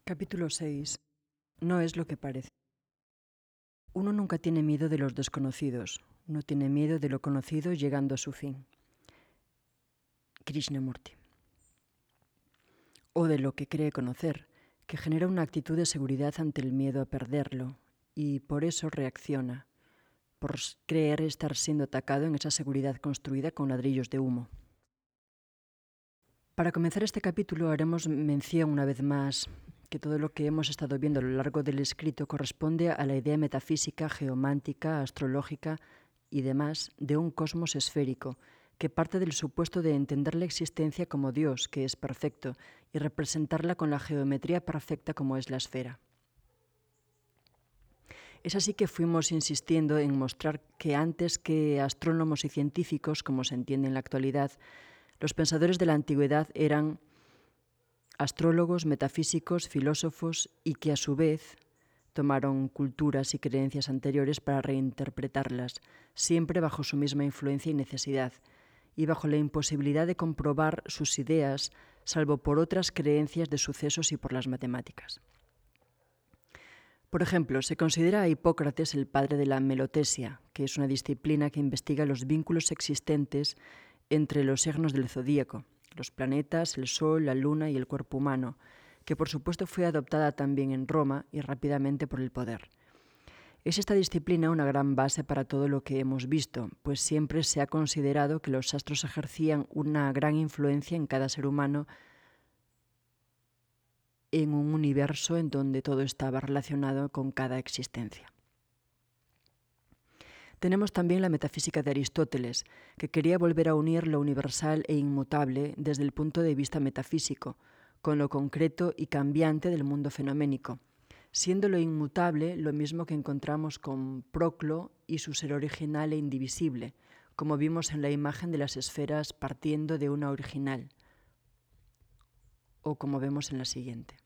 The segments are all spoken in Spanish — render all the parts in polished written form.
Capítulo 6. No es lo que parece. Uno nunca tiene miedo de los desconocidos. Uno tiene miedo de lo conocido llegando a su fin. Krishnamurti. O de lo que cree conocer, que genera una actitud de seguridad ante el miedo a perderlo, y por eso reacciona, por creer estar siendo atacado en esa seguridad construida con ladrillos de humo. Para comenzar este capítulo haremos mención una vez más que todo lo que hemos estado viendo a lo largo del escrito corresponde a la idea metafísica, geomántica, astrológica y demás de un cosmos esférico, que parte del supuesto de entender la existencia como Dios, que es perfecto, y representarla con la geometría perfecta como es la esfera. Es así que fuimos insistiendo en mostrar que antes que astrónomos y científicos, como se entiende en la actualidad, los pensadores de la antigüedad eran astrólogos, metafísicos, filósofos y que a su vez tomaron culturas y creencias anteriores para reinterpretarlas, siempre bajo su misma influencia y necesidad, y bajo la imposibilidad de comprobar sus ideas, salvo por otras creencias de sucesos y por las matemáticas. Por ejemplo, se considera a Hipócrates el padre de la melotesia, que es una disciplina que investiga los vínculos existentes entre los signos del zodíaco, los planetas, el Sol, la Luna y el cuerpo humano, que por supuesto fue adoptada también en Roma y rápidamente por el poder. Es esta disciplina una gran base para todo lo que hemos visto, pues siempre se ha considerado que los astros ejercían una gran influencia en cada ser humano en un universo en donde todo estaba relacionado con cada existencia. Tenemos también la metafísica de Aristóteles, que quería volver a unir lo universal e inmutable desde el punto de vista metafísico, con lo concreto y cambiante del mundo fenoménico, siendo lo inmutable lo mismo que encontramos con Proclo y su ser original e indivisible, como vimos en la imagen de las esferas partiendo de una original, o como vemos en la siguiente.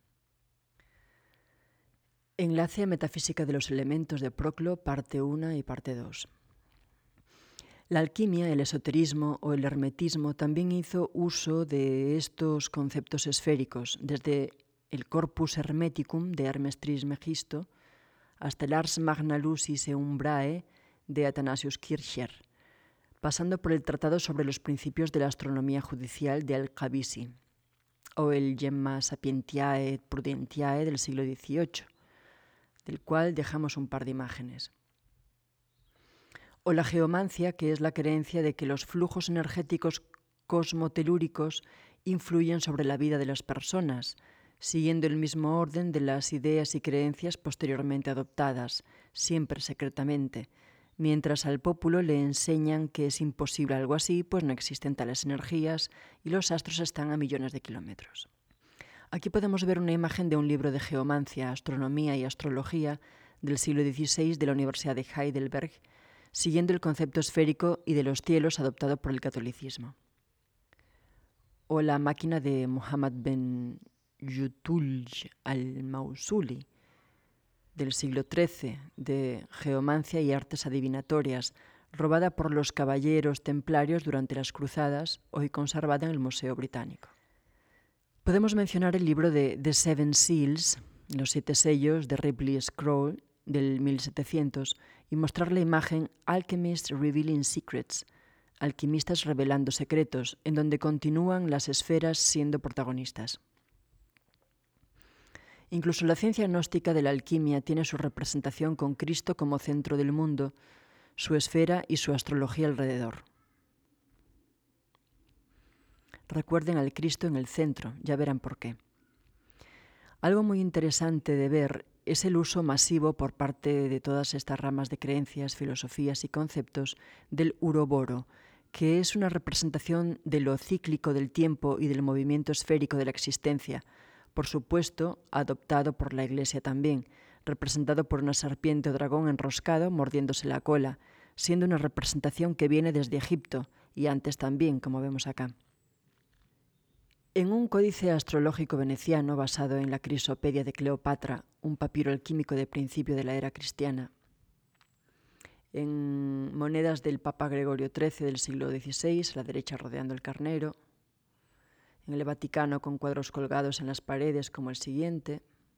Enlace a Metafísica de los Elementos de Proclo, parte 1 y parte 2. La alquimia, el esoterismo o el hermetismo también hizo uso de estos conceptos esféricos, desde el Corpus Hermeticum de Hermes Trismegisto hasta el Ars Magna Lucis Umbrae de Athanasius Kircher, pasando por el Tratado sobre los Principios de la Astronomía Judicial de Al-Qabisi o el Gemma Sapientiae Prudentiae del siglo XVIII, del cual dejamos un par de imágenes. O la geomancia, que es la creencia de que los flujos energéticos cosmotelúricos influyen sobre la vida de las personas, siguiendo el mismo orden de las ideas y creencias posteriormente adoptadas, siempre secretamente, mientras al pópulo le enseñan que es imposible algo así, pues no existen tales energías y los astros están a millones de kilómetros. Aquí podemos ver una imagen de un libro de geomancia, astronomía y astrología del siglo XVI de la Universidad de Heidelberg, siguiendo el concepto esférico y de los cielos adoptado por el catolicismo. O la máquina de Muhammad ben Yutulj al-Mausuli del siglo XIII de geomancia y artes adivinatorias, robada por los caballeros templarios durante las cruzadas, hoy conservada en el Museo Británico. Podemos mencionar el libro de The Seven Seals, los 7 sellos de Ripley Scroll del 1700, y mostrar la imagen Alchemists Revealing Secrets, alquimistas revelando secretos, en donde continúan las esferas siendo protagonistas. Incluso la ciencia gnóstica de la alquimia tiene su representación con Cristo como centro del mundo, su esfera y su astrología alrededor. Recuerden al Cristo en el centro, ya verán por qué. Algo muy interesante de ver es el uso masivo por parte de todas estas ramas de creencias, filosofías y conceptos del uroboro, que es una representación de lo cíclico del tiempo y del movimiento esférico de la existencia, por supuesto adoptado por la Iglesia también, representado por una serpiente o dragón enroscado mordiéndose la cola, siendo una representación que viene desde Egipto y antes también, como vemos acá. En un códice astrológico veneciano basado en la Crisopedia de Cleopatra, un papiro alquímico de principio de la era cristiana, en monedas del Papa Gregorio XIII del siglo XVI, a la derecha rodeando el carnero, en el Vaticano con cuadros colgados en las paredes como el siguiente,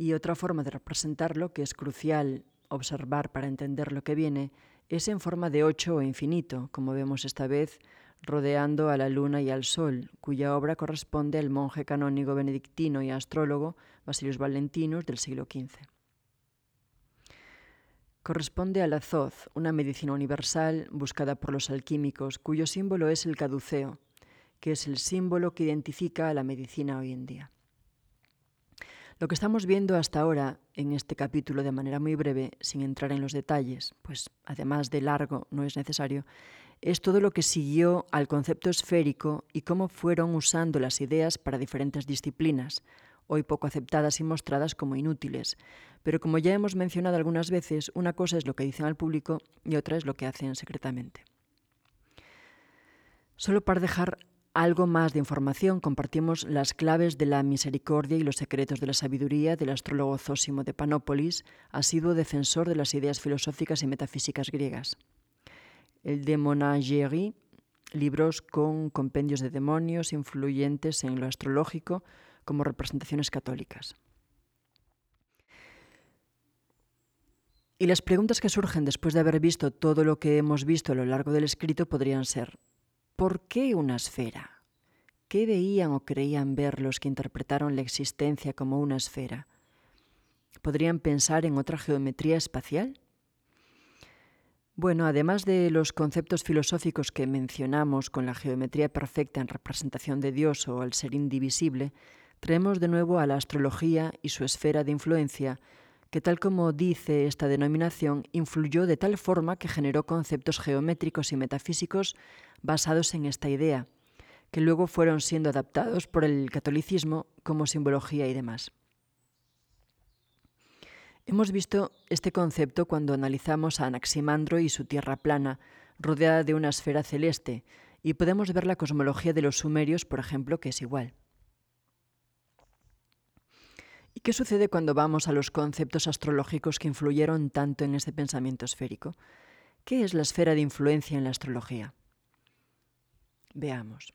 Y otra forma de representarlo, que es crucial observar para entender lo que viene, es en forma de 8 o infinito, como vemos esta vez rodeando a la luna y al sol, cuya obra corresponde al monje canónigo benedictino y astrólogo Basilius Valentinus del siglo XV. Corresponde al azoth, una medicina universal buscada por los alquímicos, cuyo símbolo es el caduceo, que es el símbolo que identifica a la medicina hoy en día. Lo que estamos viendo hasta ahora en este capítulo de manera muy breve, sin entrar en los detalles, pues además de largo no es necesario, es todo lo que siguió al concepto esférico y cómo fueron usando las ideas para diferentes disciplinas, hoy poco aceptadas y mostradas como inútiles. Pero como ya hemos mencionado algunas veces, una cosa es lo que dicen al público y otra es lo que hacen secretamente. Solo para dejar algo más de información, compartimos las claves de la misericordia y los secretos de la sabiduría del astrólogo Zósimo de Panópolis, asiduo defensor de las ideas filosóficas y metafísicas griegas. El Demonagerie, libros con compendios de demonios influyentes en lo astrológico como representaciones católicas. Y las preguntas que surgen después de haber visto todo lo que hemos visto a lo largo del escrito podrían ser: ¿por qué una esfera? ¿Qué veían o creían ver los que interpretaron la existencia como una esfera? ¿Podrían pensar en otra geometría espacial? Bueno, además de los conceptos filosóficos que mencionamos con la geometría perfecta en representación de Dios o al ser indivisible, traemos de nuevo a la astrología y su esfera de influencia, que tal como dice esta denominación, influyó de tal forma que generó conceptos geométricos y metafísicos basados en esta idea, que luego fueron siendo adaptados por el catolicismo como simbología y demás. Hemos visto este concepto cuando analizamos a Anaximandro y su tierra plana, rodeada de una esfera celeste, y podemos ver la cosmología de los sumerios, por ejemplo, que es igual. ¿Y qué sucede cuando vamos a los conceptos astrológicos que influyeron tanto en este pensamiento esférico? ¿Qué es la esfera de influencia en la astrología? Veamos.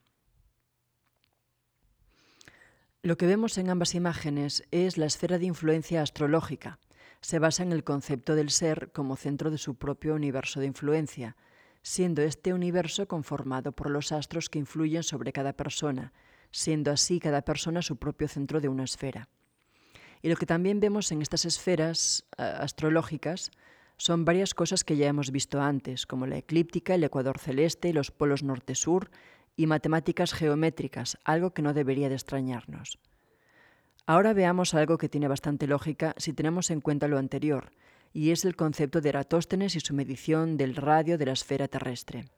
Lo que vemos en ambas imágenes es la esfera de influencia astrológica. Se basa en el concepto del ser como centro de su propio universo de influencia, siendo este universo conformado por los astros que influyen sobre cada persona, siendo así cada persona su propio centro de una esfera. Y lo que también vemos en estas esferas astrológicas son varias cosas que ya hemos visto antes, como la eclíptica, el ecuador celeste, los polos norte-sur y matemáticas geométricas, algo que no debería de extrañarnos. Ahora veamos algo que tiene bastante lógica si tenemos en cuenta lo anterior, y es el concepto de Eratóstenes y su medición del radio de la esfera terrestre.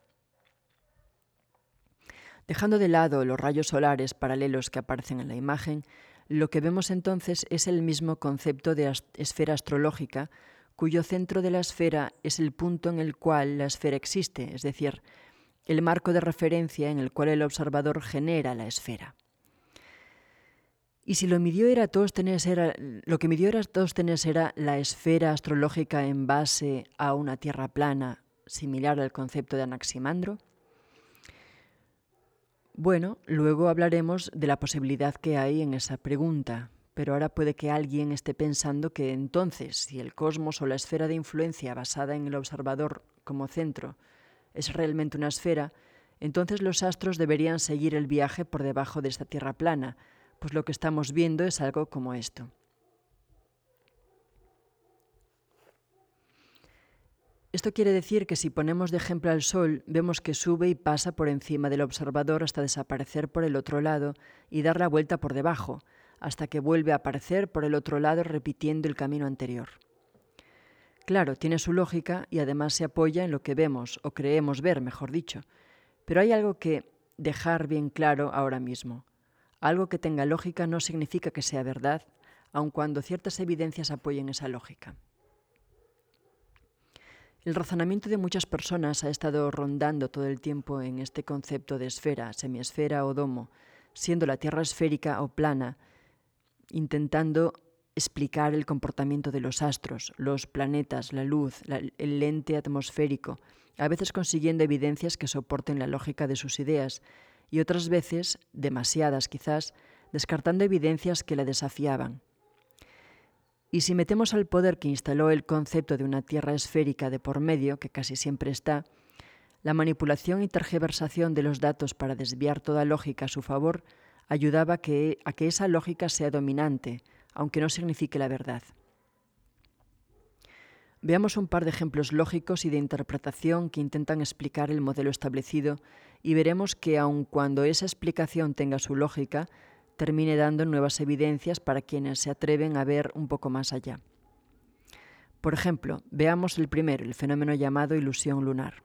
Dejando de lado los rayos solares paralelos que aparecen en la imagen, lo que vemos entonces es el mismo concepto de esfera astrológica, cuyo centro de la esfera es el punto en el cual la esfera existe, es decir, el marco de referencia en el cual el observador genera la esfera. Y si lo que midió Eratóstenes era la esfera astrológica en base a una tierra plana, similar al concepto de Anaximandro, bueno, luego hablaremos de la posibilidad que hay en esa pregunta, pero ahora puede que alguien esté pensando que entonces, si el cosmos o la esfera de influencia basada en el observador como centro es realmente una esfera, entonces los astros deberían seguir el viaje por debajo de esta tierra plana, pues lo que estamos viendo es algo como esto. Esto quiere decir que si ponemos de ejemplo al Sol, vemos que sube y pasa por encima del observador hasta desaparecer por el otro lado y dar la vuelta por debajo, hasta que vuelve a aparecer por el otro lado repitiendo el camino anterior. Claro, tiene su lógica y además se apoya en lo que vemos, o creemos ver, mejor dicho. Pero hay algo que dejar bien claro ahora mismo. Algo que tenga lógica no significa que sea verdad, aun cuando ciertas evidencias apoyen esa lógica. El razonamiento de muchas personas ha estado rondando todo el tiempo en este concepto de esfera, semiesfera o domo, siendo la Tierra esférica o plana, intentando explicar el comportamiento de los astros, los planetas, la luz, el lente atmosférico, a veces consiguiendo evidencias que soporten la lógica de sus ideas y otras veces, demasiadas quizás, descartando evidencias que la desafiaban. Y si metemos al poder que instaló el concepto de una Tierra esférica de por medio, que casi siempre está, la manipulación y tergiversación de los datos para desviar toda lógica a su favor ayudaba a que esa lógica sea dominante, aunque no signifique la verdad. Veamos un par de ejemplos lógicos y de interpretación que intentan explicar el modelo establecido y veremos que aun cuando esa explicación tenga su lógica, termine dando nuevas evidencias para quienes se atreven a ver un poco más allá. Por ejemplo, veamos el primero, el fenómeno llamado ilusión lunar.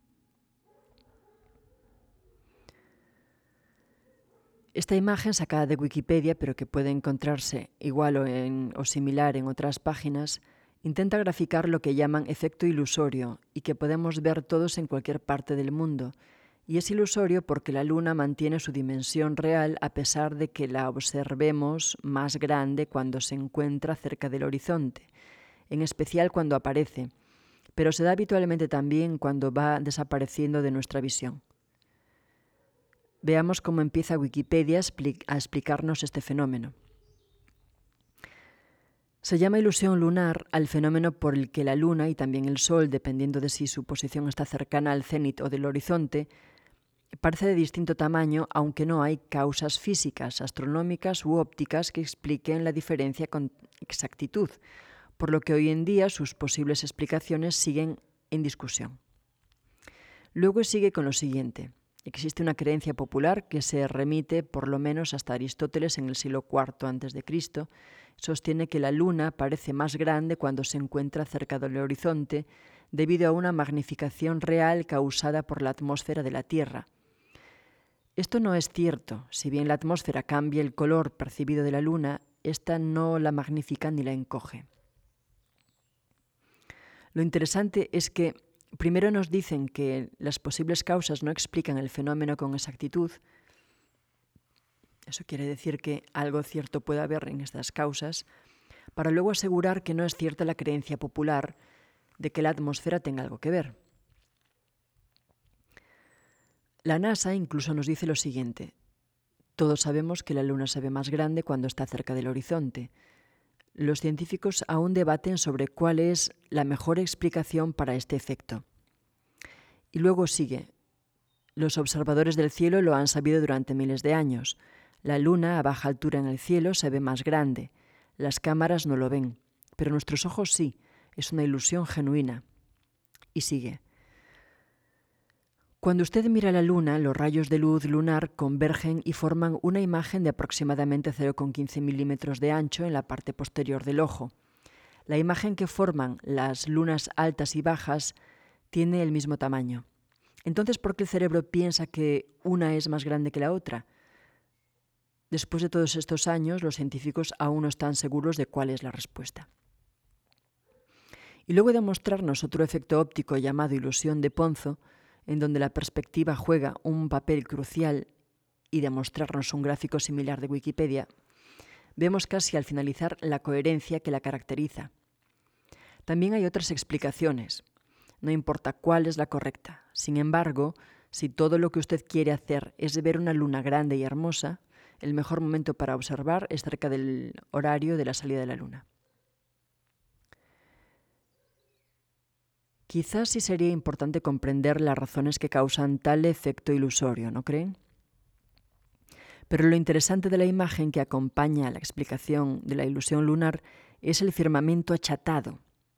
Esta imagen sacada de Wikipedia, pero que puede encontrarse igual o similar en otras páginas, intenta graficar lo que llaman efecto ilusorio y que podemos ver todos en cualquier parte del mundo. Y es ilusorio porque la Luna mantiene su dimensión real a pesar de que la observemos más grande cuando se encuentra cerca del horizonte, en especial cuando aparece, pero se da habitualmente también cuando va desapareciendo de nuestra visión. Veamos cómo empieza Wikipedia a explicarnos este fenómeno. Se llama ilusión lunar al fenómeno por el que la Luna y también el Sol, dependiendo de si su posición está cercana al cénit o del horizonte, parece de distinto tamaño, aunque no hay causas físicas, astronómicas u ópticas que expliquen la diferencia con exactitud, por lo que hoy en día sus posibles explicaciones siguen en discusión. Luego sigue con lo siguiente. Existe una creencia popular que se remite por lo menos hasta Aristóteles en el siglo IV a.C. Sostiene que la Luna parece más grande cuando se encuentra cerca del horizonte debido a una magnificación real causada por la atmósfera de la Tierra. Esto no es cierto. Si bien la atmósfera cambia el color percibido de la Luna, esta no la magnifica ni la encoge. Lo interesante es que primero nos dicen que las posibles causas no explican el fenómeno con exactitud. Eso quiere decir que algo cierto puede haber en estas causas, para luego asegurar que no es cierta la creencia popular de que la atmósfera tenga algo que ver. La NASA incluso nos dice lo siguiente. Todos sabemos que la Luna se ve más grande cuando está cerca del horizonte. Los científicos aún debaten sobre cuál es la mejor explicación para este efecto. Y luego sigue. Los observadores del cielo lo han sabido durante miles de años. La Luna a baja altura en el cielo se ve más grande. Las cámaras no lo ven, pero nuestros ojos sí. Es una ilusión genuina. Y sigue. Cuando usted mira la Luna, los rayos de luz lunar convergen y forman una imagen de aproximadamente 0,15 milímetros de ancho en la parte posterior del ojo. La imagen que forman las lunas altas y bajas tiene el mismo tamaño. Entonces, ¿por qué el cerebro piensa que una es más grande que la otra? Después de todos estos años, los científicos aún no están seguros de cuál es la respuesta. Y luego de mostrarnos otro efecto óptico llamado ilusión de Ponzo, en donde la perspectiva juega un papel crucial, y de mostrarnos un gráfico similar de Wikipedia, vemos casi al finalizar la coherencia que la caracteriza. También hay otras explicaciones. No importa cuál es la correcta. Sin embargo, si todo lo que usted quiere hacer es ver una luna grande y hermosa, el mejor momento para observar es cerca del horario de la salida de la luna. Quizás sí sería importante comprender las razones que causan tal efecto ilusorio, ¿no creen? Pero lo interesante de la imagen que acompaña a la explicación de la ilusión lunar es el firmamento achatado.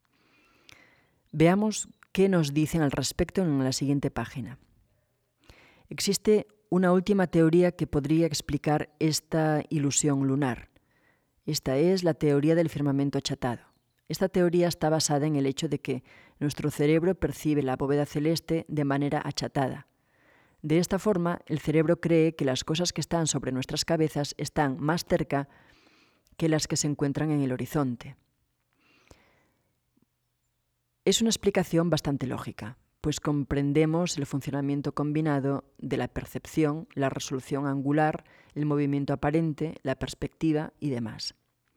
Veamos qué nos dicen al respecto en la siguiente página. Existe una última teoría que podría explicar esta ilusión lunar. Esta es la teoría del firmamento achatado. Esta teoría está basada en el hecho de que nuestro cerebro percibe la bóveda celeste de manera achatada. De esta forma, el cerebro cree que las cosas que están sobre nuestras cabezas están más cerca que las que se encuentran en el horizonte. Es una explicación bastante lógica, pues comprendemos el funcionamiento combinado de la percepción, la resolución angular, el movimiento aparente, la perspectiva y demás.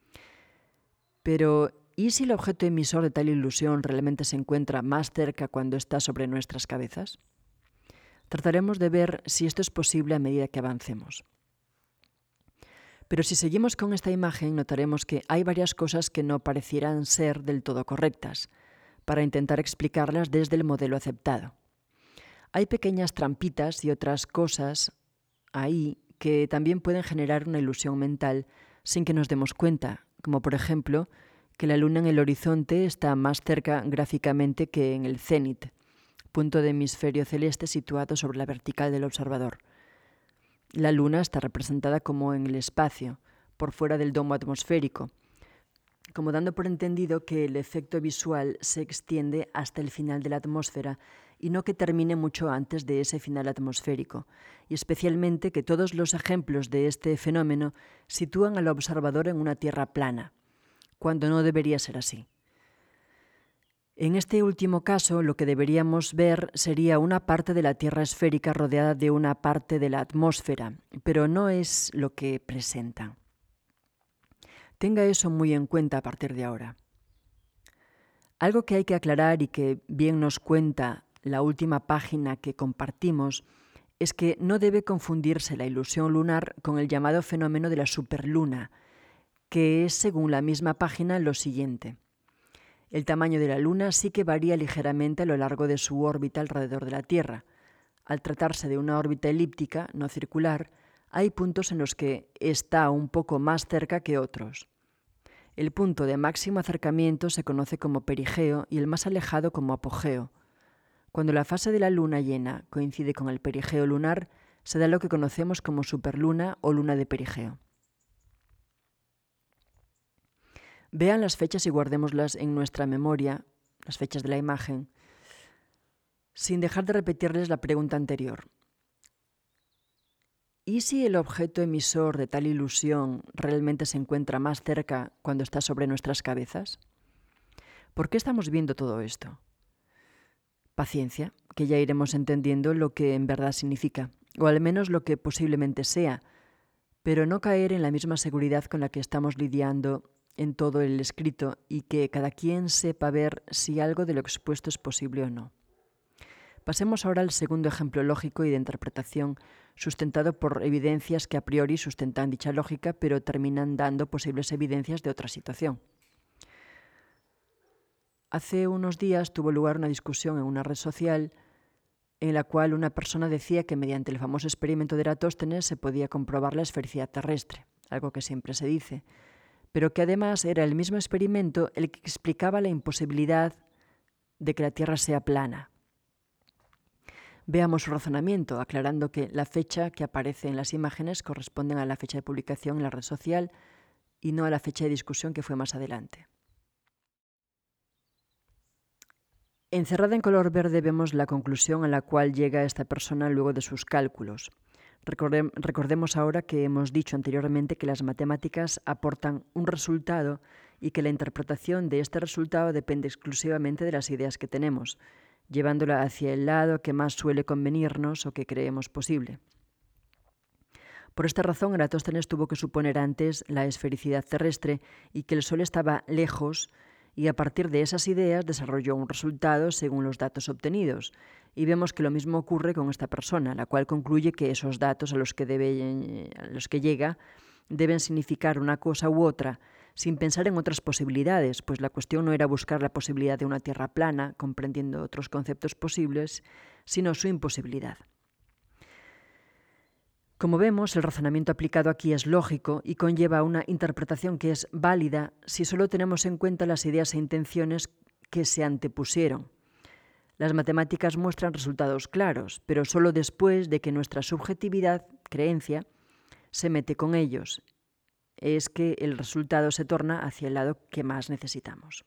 Pero, ¿y si el objeto emisor de tal ilusión realmente se encuentra más cerca cuando está sobre nuestras cabezas? Trataremos de ver si esto es posible a medida que avancemos. Pero si seguimos con esta imagen, notaremos que hay varias cosas que no parecieran ser del todo correctas, para intentar explicarlas desde el modelo aceptado. Hay pequeñas trampitas y otras cosas ahí que también pueden generar una ilusión mental sin que nos demos cuenta, como por ejemplo que la luna en el horizonte está más cerca gráficamente que en el cénit, punto de hemisferio celeste situado sobre la vertical del observador. La luna está representada como en el espacio, por fuera del domo atmosférico, como dando por entendido que el efecto visual se extiende hasta el final de la atmósfera y no que termine mucho antes de ese final atmosférico, y especialmente que todos los ejemplos de este fenómeno sitúan al observador en una tierra plana, cuando no debería ser así. En este último caso, lo que deberíamos ver sería una parte de la Tierra esférica rodeada de una parte de la atmósfera, pero no es lo que presentan. Tenga eso muy en cuenta a partir de ahora. Algo que hay que aclarar y que bien nos cuenta la última página que compartimos es que no debe confundirse la ilusión lunar con el llamado fenómeno de la superluna, que es, según la misma página, lo siguiente. El tamaño de la luna sí que varía ligeramente a lo largo de su órbita alrededor de la Tierra. Al tratarse de una órbita elíptica, no circular, hay puntos en los que está un poco más cerca que otros. El punto de máximo acercamiento se conoce como perigeo y el más alejado como apogeo. Cuando la fase de la luna llena coincide con el perigeo lunar, se da lo que conocemos como superluna o luna de perigeo. Vean las fechas y guardémoslas en nuestra memoria, las fechas de la imagen, sin dejar de repetirles la pregunta anterior. ¿Y si el objeto emisor de tal ilusión realmente se encuentra más cerca cuando está sobre nuestras cabezas? ¿Por qué estamos viendo todo esto? Paciencia, que ya iremos entendiendo lo que en verdad significa, o al menos lo que posiblemente sea, pero no caer en la misma seguridad con la que estamos lidiando en todo el escrito y que cada quien sepa ver si algo de lo expuesto es posible o no. Pasemos ahora al segundo ejemplo lógico y de interpretación sustentado por evidencias que a priori sustentan dicha lógica, pero terminan dando posibles evidencias de otra situación. Hace unos días tuvo lugar una discusión en una red social en la cual una persona decía que mediante el famoso experimento de Eratóstenes se podía comprobar la esfericidad terrestre, algo que siempre se dice, pero que además era el mismo experimento el que explicaba la imposibilidad de que la Tierra sea plana. Veamos su razonamiento, aclarando que la fecha que aparece en las imágenes corresponde a la fecha de publicación en la red social y no a la fecha de discusión que fue más adelante. Encerrada en color verde vemos la conclusión a la cual llega esta persona luego de sus cálculos. Recordemos ahora que hemos dicho anteriormente que las matemáticas aportan un resultado y que la interpretación de este resultado depende exclusivamente de las ideas que tenemos, llevándola hacia el lado que más suele convenirnos o que creemos posible. Por esta razón, Eratóstenes tuvo que suponer antes la esfericidad terrestre y que el Sol estaba lejos, y a partir de esas ideas desarrolló un resultado según los datos obtenidos. Y vemos que lo mismo ocurre con esta persona, la cual concluye que esos datos a los que llega deben significar una cosa u otra, sin pensar en otras posibilidades, pues la cuestión no era buscar la posibilidad de una Tierra plana, comprendiendo otros conceptos posibles, sino su imposibilidad. Como vemos, el razonamiento aplicado aquí es lógico y conlleva una interpretación que es válida si solo tenemos en cuenta las ideas e intenciones que se antepusieron. Las matemáticas muestran resultados claros, pero solo después de que nuestra subjetividad, creencia, se mete con ellos. Es que el resultado se torna hacia el lado que más necesitamos.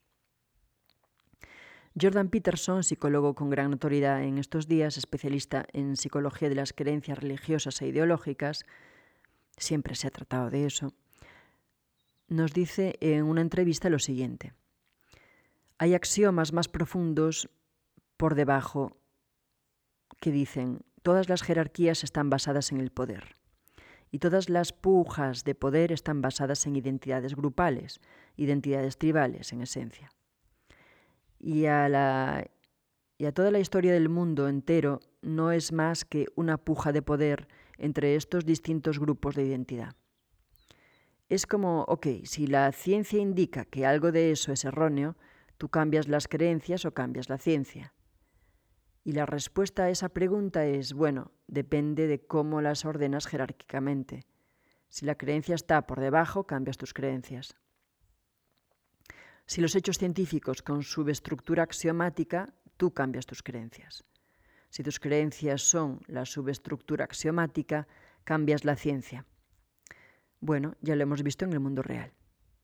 Jordan Peterson, psicólogo con gran notoriedad en estos días, especialista en psicología de las creencias religiosas e ideológicas, siempre se ha tratado de eso, nos dice en una entrevista lo siguiente: hay axiomas más profundos por debajo que dicen: todas las jerarquías están basadas en el poder y todas las pujas de poder están basadas en identidades grupales, identidades tribales en esencia. Y a toda la historia del mundo entero no es más que una puja de poder entre estos distintos grupos de identidad. Es como, si la ciencia indica que algo de eso es erróneo, tú cambias las creencias o cambias la ciencia. Y la respuesta a esa pregunta es, depende de cómo las ordenas jerárquicamente. Si la creencia está por debajo, cambias tus creencias. Si los hechos científicos con subestructura axiomática, tú cambias tus creencias. Si tus creencias son la subestructura axiomática, cambias la ciencia. Ya lo hemos visto en el mundo real.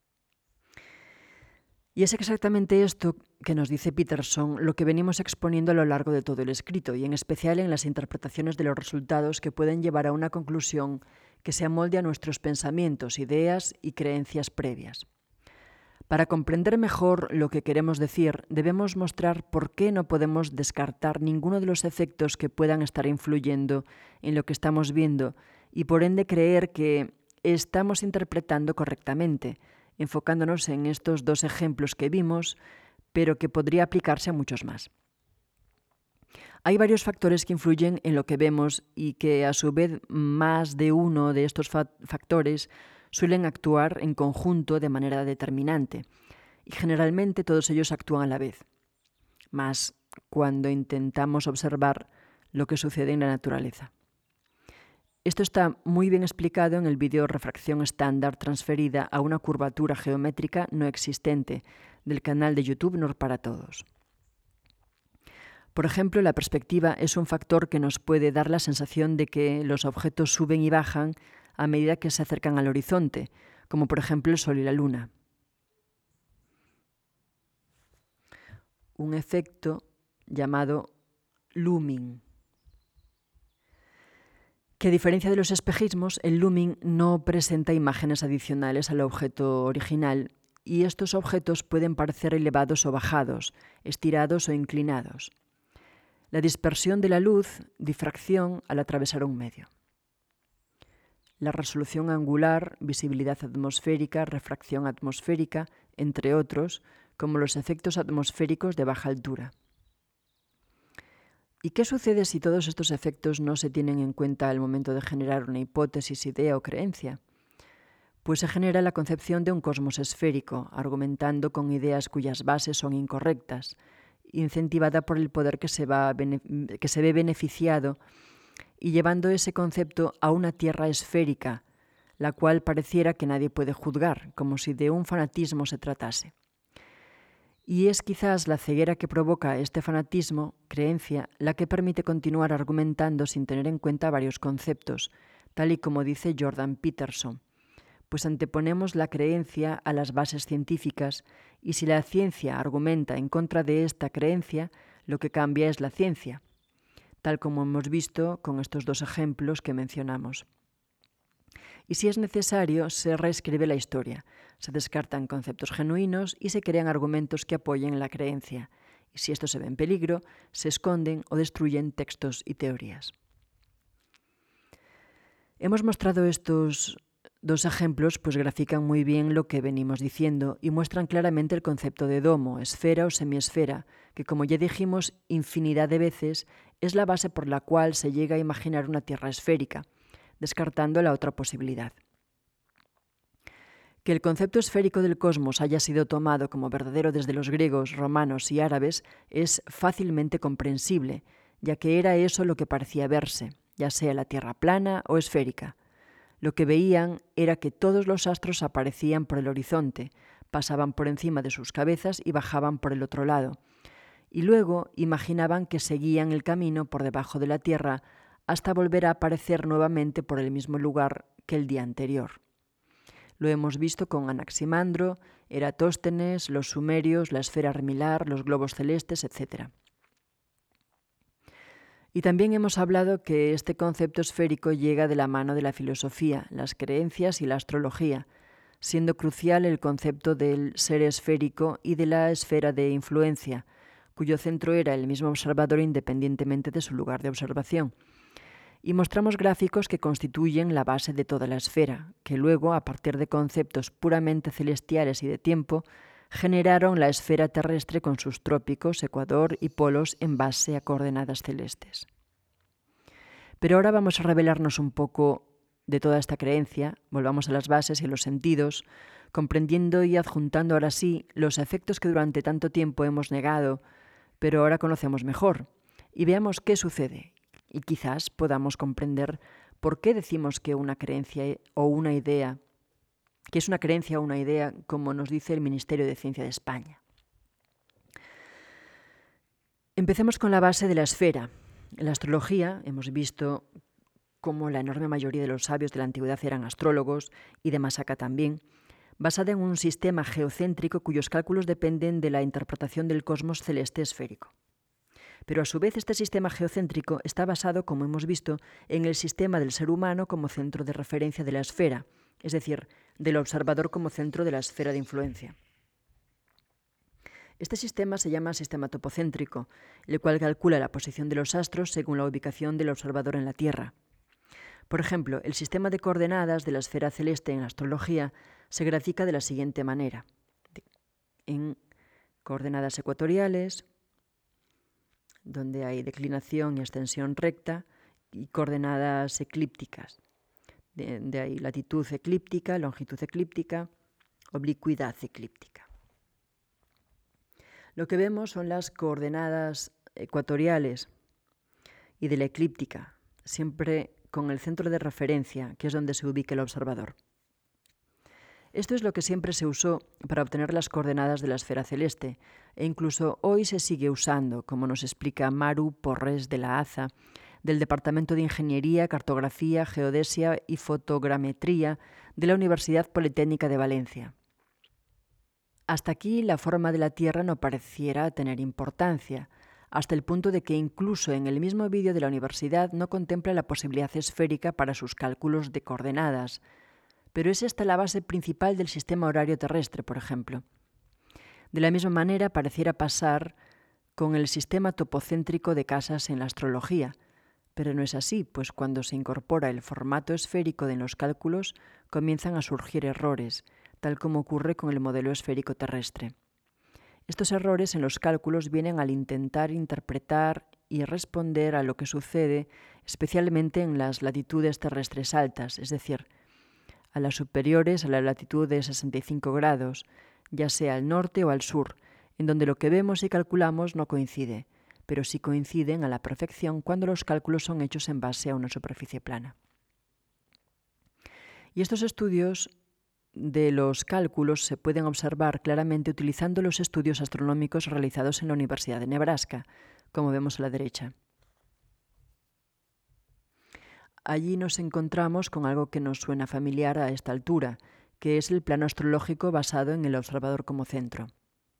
Y es exactamente esto que nos dice Peterson lo que venimos exponiendo a lo largo de todo el escrito, y en especial en las interpretaciones de los resultados que pueden llevar a una conclusión que se amolde a nuestros pensamientos, ideas y creencias previas. Para comprender mejor lo que queremos decir, debemos mostrar por qué no podemos descartar ninguno de los efectos que puedan estar influyendo en lo que estamos viendo y por ende creer que estamos interpretando correctamente, enfocándonos en estos 2 ejemplos que vimos, pero que podría aplicarse a muchos más. Hay varios factores que influyen en lo que vemos y que, a su vez, más de uno de estos factores suelen actuar en conjunto de manera determinante, y generalmente todos ellos actúan a la vez. Más cuando intentamos observar lo que sucede en la naturaleza. Esto está muy bien explicado en el vídeo Refracción estándar transferida a una curvatura geométrica no existente del canal de YouTube Nord para Todos. Por ejemplo, la perspectiva es un factor que nos puede dar la sensación de que los objetos suben y bajan a medida que se acercan al horizonte, como por ejemplo el Sol y la Luna. Un efecto llamado looming. Que a diferencia de los espejismos, el looming no presenta imágenes adicionales al objeto original y estos objetos pueden parecer elevados o bajados, estirados o inclinados. La dispersión de la luz, difracción al atravesar un medio. La resolución angular, visibilidad atmosférica, refracción atmosférica, entre otros, como los efectos atmosféricos de baja altura. ¿Y qué sucede si todos estos efectos no se tienen en cuenta al momento de generar una hipótesis, idea o creencia? Pues se genera la concepción de un cosmos esférico, argumentando con ideas cuyas bases son incorrectas, incentivada por el poder que se ve beneficiado y llevando ese concepto a una tierra esférica, la cual pareciera que nadie puede juzgar, como si de un fanatismo se tratase. Y es quizás la ceguera que provoca este fanatismo, creencia, la que permite continuar argumentando sin tener en cuenta varios conceptos, tal y como dice Jordan Peterson, pues anteponemos la creencia a las bases científicas y si la ciencia argumenta en contra de esta creencia, lo que cambia es la ciencia, tal como hemos visto con estos 2 ejemplos que mencionamos. Y si es necesario, se reescribe la historia, se descartan conceptos genuinos y se crean argumentos que apoyen la creencia. Y si esto se ve en peligro, se esconden o destruyen textos y teorías. Hemos mostrado estos 2 ejemplos, pues grafican muy bien lo que venimos diciendo y muestran claramente el concepto de domo, esfera o semiesfera, que como ya dijimos infinidad de veces, es la base por la cual se llega a imaginar una tierra esférica, descartando la otra posibilidad. Que el concepto esférico del cosmos haya sido tomado como verdadero desde los griegos, romanos y árabes es fácilmente comprensible, ya que era eso lo que parecía verse, ya sea la Tierra plana o esférica. Lo que veían era que todos los astros aparecían por el horizonte, pasaban por encima de sus cabezas y bajaban por el otro lado, y luego imaginaban que seguían el camino por debajo de la Tierra hasta volver a aparecer nuevamente por el mismo lugar que el día anterior. Lo hemos visto con Anaximandro, Eratóstenes, los sumerios, la esfera armilar, los globos celestes, etc. Y también hemos hablado que este concepto esférico llega de la mano de la filosofía, las creencias y la astrología, siendo crucial el concepto del ser esférico y de la esfera de influencia, cuyo centro era el mismo observador independientemente de su lugar de observación. Y mostramos gráficos que constituyen la base de toda la esfera, que luego, a partir de conceptos puramente celestiales y de tiempo, generaron la esfera terrestre con sus trópicos, ecuador y polos en base a coordenadas celestes. Pero ahora vamos a revelarnos un poco de toda esta creencia, volvamos a las bases y a los sentidos, comprendiendo y adjuntando ahora sí los efectos que durante tanto tiempo hemos negado, pero ahora conocemos mejor, y veamos qué sucede, y quizás podamos comprender por qué decimos que una creencia o una idea, que es una creencia o una idea, como nos dice el Ministerio de Ciencia de España. Empecemos con la base de la esfera. En la astrología hemos visto cómo la enorme mayoría de los sabios de la antigüedad eran astrólogos, y de más acá también, basada en un sistema geocéntrico cuyos cálculos dependen de la interpretación del cosmos celeste esférico. Pero a su vez este sistema geocéntrico está basado, como hemos visto, en el sistema del ser humano como centro de referencia de la esfera, es decir, del observador como centro de la esfera de influencia. Este sistema se llama sistema topocéntrico, el cual calcula la posición de los astros según la ubicación del observador en la Tierra. Por ejemplo, el sistema de coordenadas de la esfera celeste en la astrología se grafica de la siguiente manera. En coordenadas ecuatoriales, donde hay declinación y extensión recta, y coordenadas eclípticas. De ahí latitud eclíptica, longitud eclíptica, oblicuidad eclíptica. Lo que vemos son las coordenadas ecuatoriales y de la eclíptica, siempre con el centro de referencia, que es donde se ubica el observador. Esto es lo que siempre se usó para obtener las coordenadas de la esfera celeste, e incluso hoy se sigue usando, como nos explica Maru Porres de la Aza, del Departamento de Ingeniería, Cartografía, Geodesia y Fotogrametría de la Universidad Politécnica de Valencia. Hasta aquí la forma de la Tierra no pareciera tener importancia, hasta el punto de que incluso en el mismo vídeo de la universidad no contempla la posibilidad esférica para sus cálculos de coordenadas, pero es esta la base principal del sistema horario terrestre, por ejemplo. De la misma manera pareciera pasar con el sistema topocéntrico de casas en la astrología, pero no es así, pues cuando se incorpora el formato esférico en los cálculos comienzan a surgir errores, tal como ocurre con el modelo esférico terrestre. Estos errores en los cálculos vienen al intentar interpretar y responder a lo que sucede, especialmente en las latitudes terrestres altas, es decir, a las superiores a la latitud de 65 grados, ya sea al norte o al sur, en donde lo que vemos y calculamos no coincide, pero sí coinciden a la perfección cuando los cálculos son hechos en base a una superficie plana. Y estos estudios de los cálculos se pueden observar claramente utilizando los estudios astronómicos realizados en la Universidad de Nebraska, como vemos a la derecha. Allí nos encontramos con algo que nos suena familiar a esta altura, que es el plano astrológico basado en el observador como centro.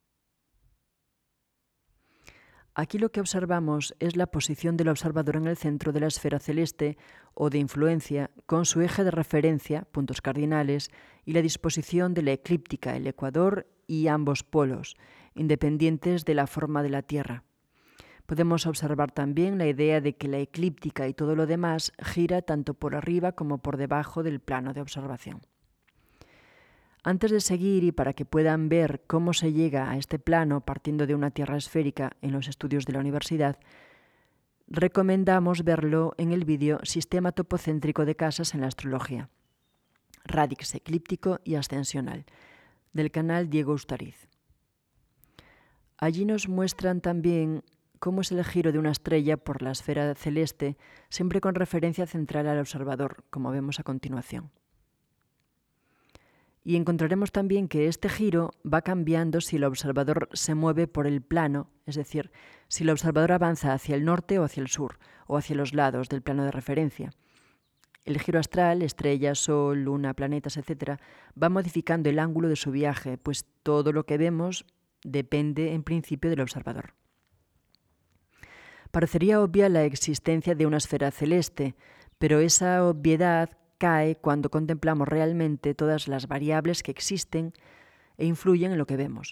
Aquí lo que observamos es la posición del observador en el centro de la esfera celeste o de influencia, con su eje de referencia, puntos cardinales, y la disposición de la eclíptica, el ecuador y ambos polos, independientes de la forma de la Tierra. Podemos observar también la idea de que la eclíptica y todo lo demás gira tanto por arriba como por debajo del plano de observación. Antes de seguir y para que puedan ver cómo se llega a este plano partiendo de una Tierra esférica en los estudios de la universidad, recomendamos verlo en el vídeo Sistema topocéntrico de casas en la astrología, radix eclíptico y ascensional, del canal Diego Ustariz. Allí nos muestran también cómo es el giro de una estrella por la esfera celeste, siempre con referencia central al observador, como vemos a continuación. Y encontraremos también que este giro va cambiando si el observador se mueve por el plano, es decir, si el observador avanza hacia el norte o hacia el sur, o hacia los lados del plano de referencia. El giro astral, estrellas, sol, luna, planetas, etc., va modificando el ángulo de su viaje, pues todo lo que vemos depende en principio del observador. Parecería obvia la existencia de una esfera celeste, pero esa obviedad cae cuando contemplamos realmente todas las variables que existen e influyen en lo que vemos.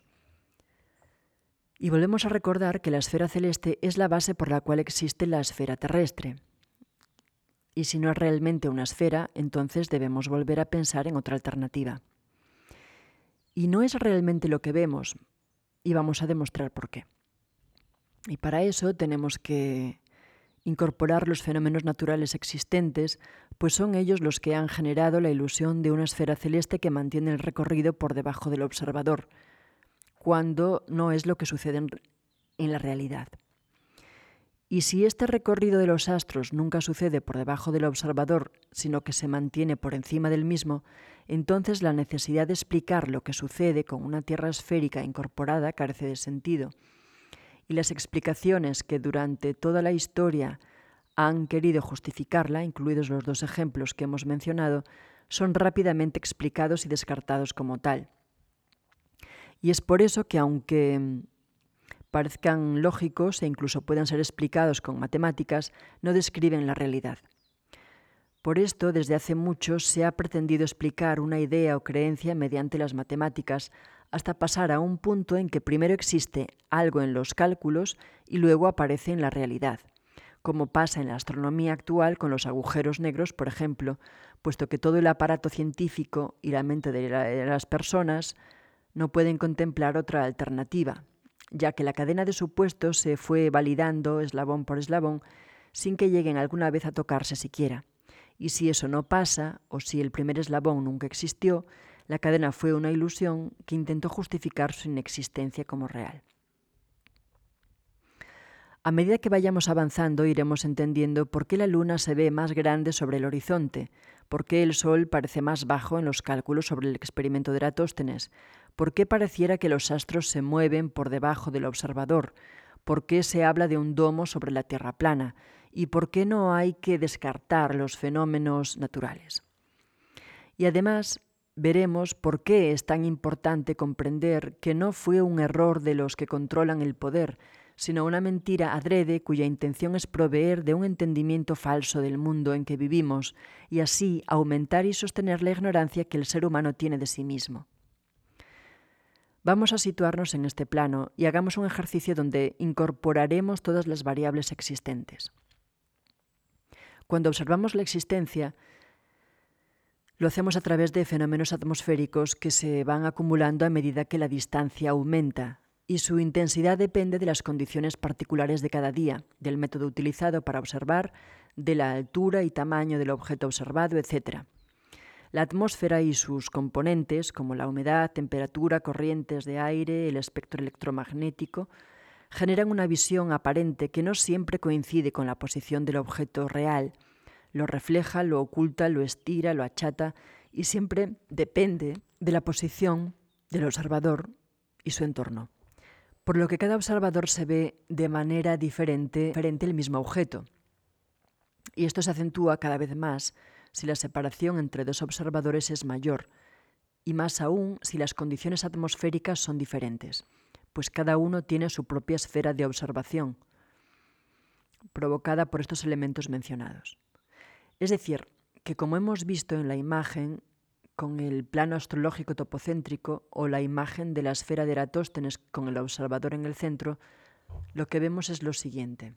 Y volvemos a recordar que la esfera celeste es la base por la cual existe la esfera terrestre. Y si no es realmente una esfera, entonces debemos volver a pensar en otra alternativa. Y no es realmente lo que vemos, y vamos a demostrar por qué. Y para eso tenemos que incorporar los fenómenos naturales existentes, pues son ellos los que han generado la ilusión de una esfera celeste que mantiene el recorrido por debajo del observador, cuando no es lo que sucede en la realidad. Y si este recorrido de los astros nunca sucede por debajo del observador, sino que se mantiene por encima del mismo, entonces la necesidad de explicar lo que sucede con una Tierra esférica incorporada carece de sentido. Y las explicaciones que durante toda la historia han querido justificarla, incluidos los dos ejemplos que hemos mencionado, son rápidamente explicados y descartados como tal. Y es por eso que, aunque parezcan lógicos e incluso puedan ser explicados con matemáticas, no describen la realidad. Por esto, desde hace mucho se ha pretendido explicar una idea o creencia mediante las matemáticas, hasta pasar a un punto en que primero existe algo en los cálculos y luego aparece en la realidad, como pasa en la astronomía actual con los agujeros negros, por ejemplo, puesto que todo el aparato científico y la mente de las personas no pueden contemplar otra alternativa, ya que la cadena de supuestos se fue validando eslabón por eslabón sin que lleguen alguna vez a tocarse siquiera. Y si eso no pasa, o si el primer eslabón nunca existió, la cadena fue una ilusión que intentó justificar su inexistencia como real. A medida que vayamos avanzando, iremos entendiendo por qué la Luna se ve más grande sobre el horizonte, por qué el Sol parece más bajo en los cálculos sobre el experimento de Eratóstenes, por qué pareciera que los astros se mueven por debajo del observador, por qué se habla de un domo sobre la Tierra plana y por qué no hay que descartar los fenómenos naturales. Y además veremos por qué es tan importante comprender que no fue un error de los que controlan el poder, sino una mentira adrede cuya intención es proveer de un entendimiento falso del mundo en que vivimos y así aumentar y sostener la ignorancia que el ser humano tiene de sí mismo. Vamos a situarnos en este plano y hagamos un ejercicio donde incorporaremos todas las variables existentes. Cuando observamos la existencia, lo hacemos a través de fenómenos atmosféricos que se van acumulando a medida que la distancia aumenta, y su intensidad depende de las condiciones particulares de cada día, del método utilizado para observar, de la altura y tamaño del objeto observado, etc. La atmósfera y sus componentes, como la humedad, temperatura, corrientes de aire, el espectro electromagnético, generan una visión aparente que no siempre coincide con la posición del objeto real. Lo refleja, lo oculta, lo estira, lo achata y siempre depende de la posición del observador y su entorno. Por lo que cada observador se ve de manera diferente el mismo objeto. Y esto se acentúa cada vez más si la separación entre dos observadores es mayor, y más aún si las condiciones atmosféricas son diferentes, pues cada uno tiene su propia esfera de observación, provocada por estos elementos mencionados. Es decir, que como hemos visto en la imagen, con el plano astrológico topocéntrico o la imagen de la esfera de Eratóstenes con el observador en el centro, lo que vemos es lo siguiente.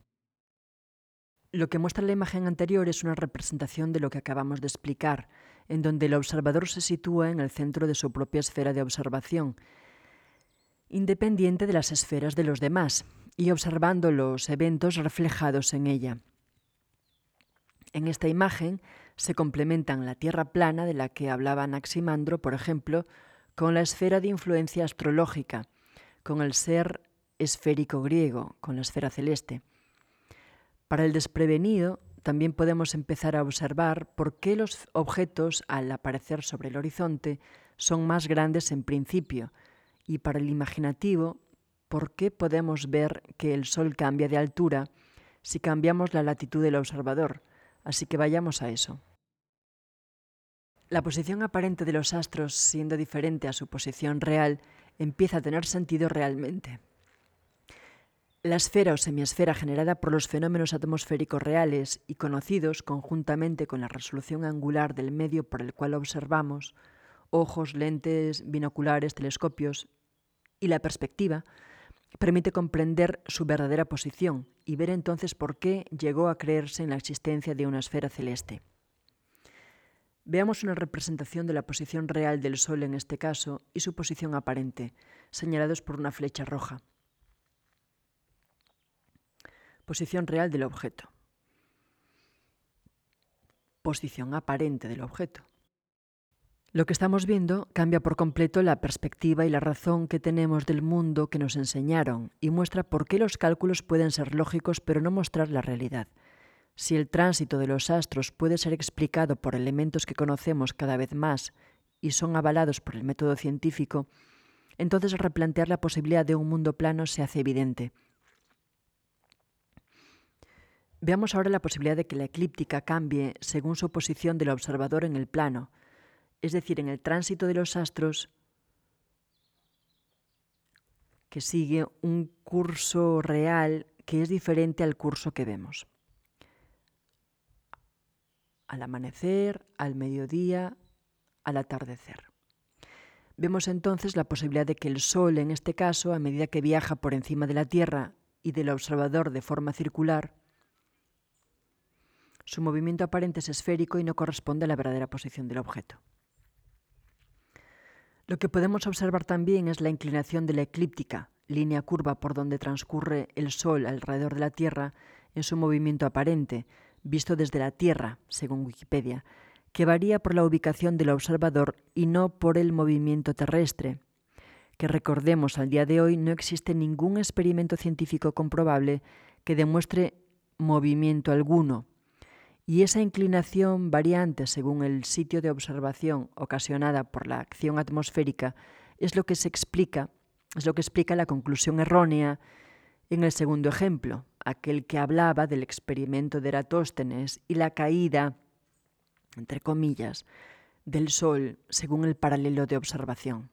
Lo que muestra la imagen anterior es una representación de lo que acabamos de explicar, en donde el observador se sitúa en el centro de su propia esfera de observación, independiente de las esferas de los demás, y observando los eventos reflejados en ella. En esta imagen se complementan la Tierra plana de la que hablaba Anaximandro, por ejemplo, con la esfera de influencia astrológica, con el ser esférico griego, con la esfera celeste. Para el desprevenido, también podemos empezar a observar por qué los objetos, al aparecer sobre el horizonte, son más grandes en principio, y para el imaginativo, por qué podemos ver que el Sol cambia de altura si cambiamos la latitud del observador. Así que vayamos a eso. La posición aparente de los astros, siendo diferente a su posición real, empieza a tener sentido realmente. La esfera o semiesfera generada por los fenómenos atmosféricos reales y conocidos conjuntamente con la resolución angular del medio por el cual observamos, ojos, lentes, binoculares, telescopios y la perspectiva, permite comprender su verdadera posición y ver entonces por qué llegó a creerse en la existencia de una esfera celeste. Veamos una representación de la posición real del Sol en este caso y su posición aparente, señalados por una flecha roja. Posición real del objeto. posición aparente del objeto. Lo que estamos viendo cambia por completo la perspectiva y la razón que tenemos del mundo que nos enseñaron y muestra por qué los cálculos pueden ser lógicos pero no mostrar la realidad. Si el tránsito de los astros puede ser explicado por elementos que conocemos cada vez más y son avalados por el método científico, entonces replantear la posibilidad de un mundo plano se hace evidente. Veamos ahora la posibilidad de que la eclíptica cambie según su posición del observador en el plano, es decir, en el tránsito de los astros, que sigue un curso real que es diferente al curso que vemos. Al amanecer, al mediodía, al atardecer. Vemos entonces la posibilidad de que el Sol, en este caso, a medida que viaja por encima de la Tierra y del observador de forma circular, su movimiento aparente es esférico y no corresponde a la verdadera posición del objeto. Lo que podemos observar también es la inclinación de la eclíptica, línea curva por donde transcurre el Sol alrededor de la Tierra en su movimiento aparente, visto desde la Tierra, según Wikipedia, que varía por la ubicación del observador y no por el movimiento terrestre, que recordemos al día de hoy no existe ningún experimento científico comprobable que demuestre movimiento alguno. Y esa inclinación variante según el sitio de observación ocasionada por la acción atmosférica es lo que explica la conclusión errónea en el segundo ejemplo, aquel que hablaba del experimento de Eratóstenes y la caída, entre comillas, del Sol según el paralelo de observación.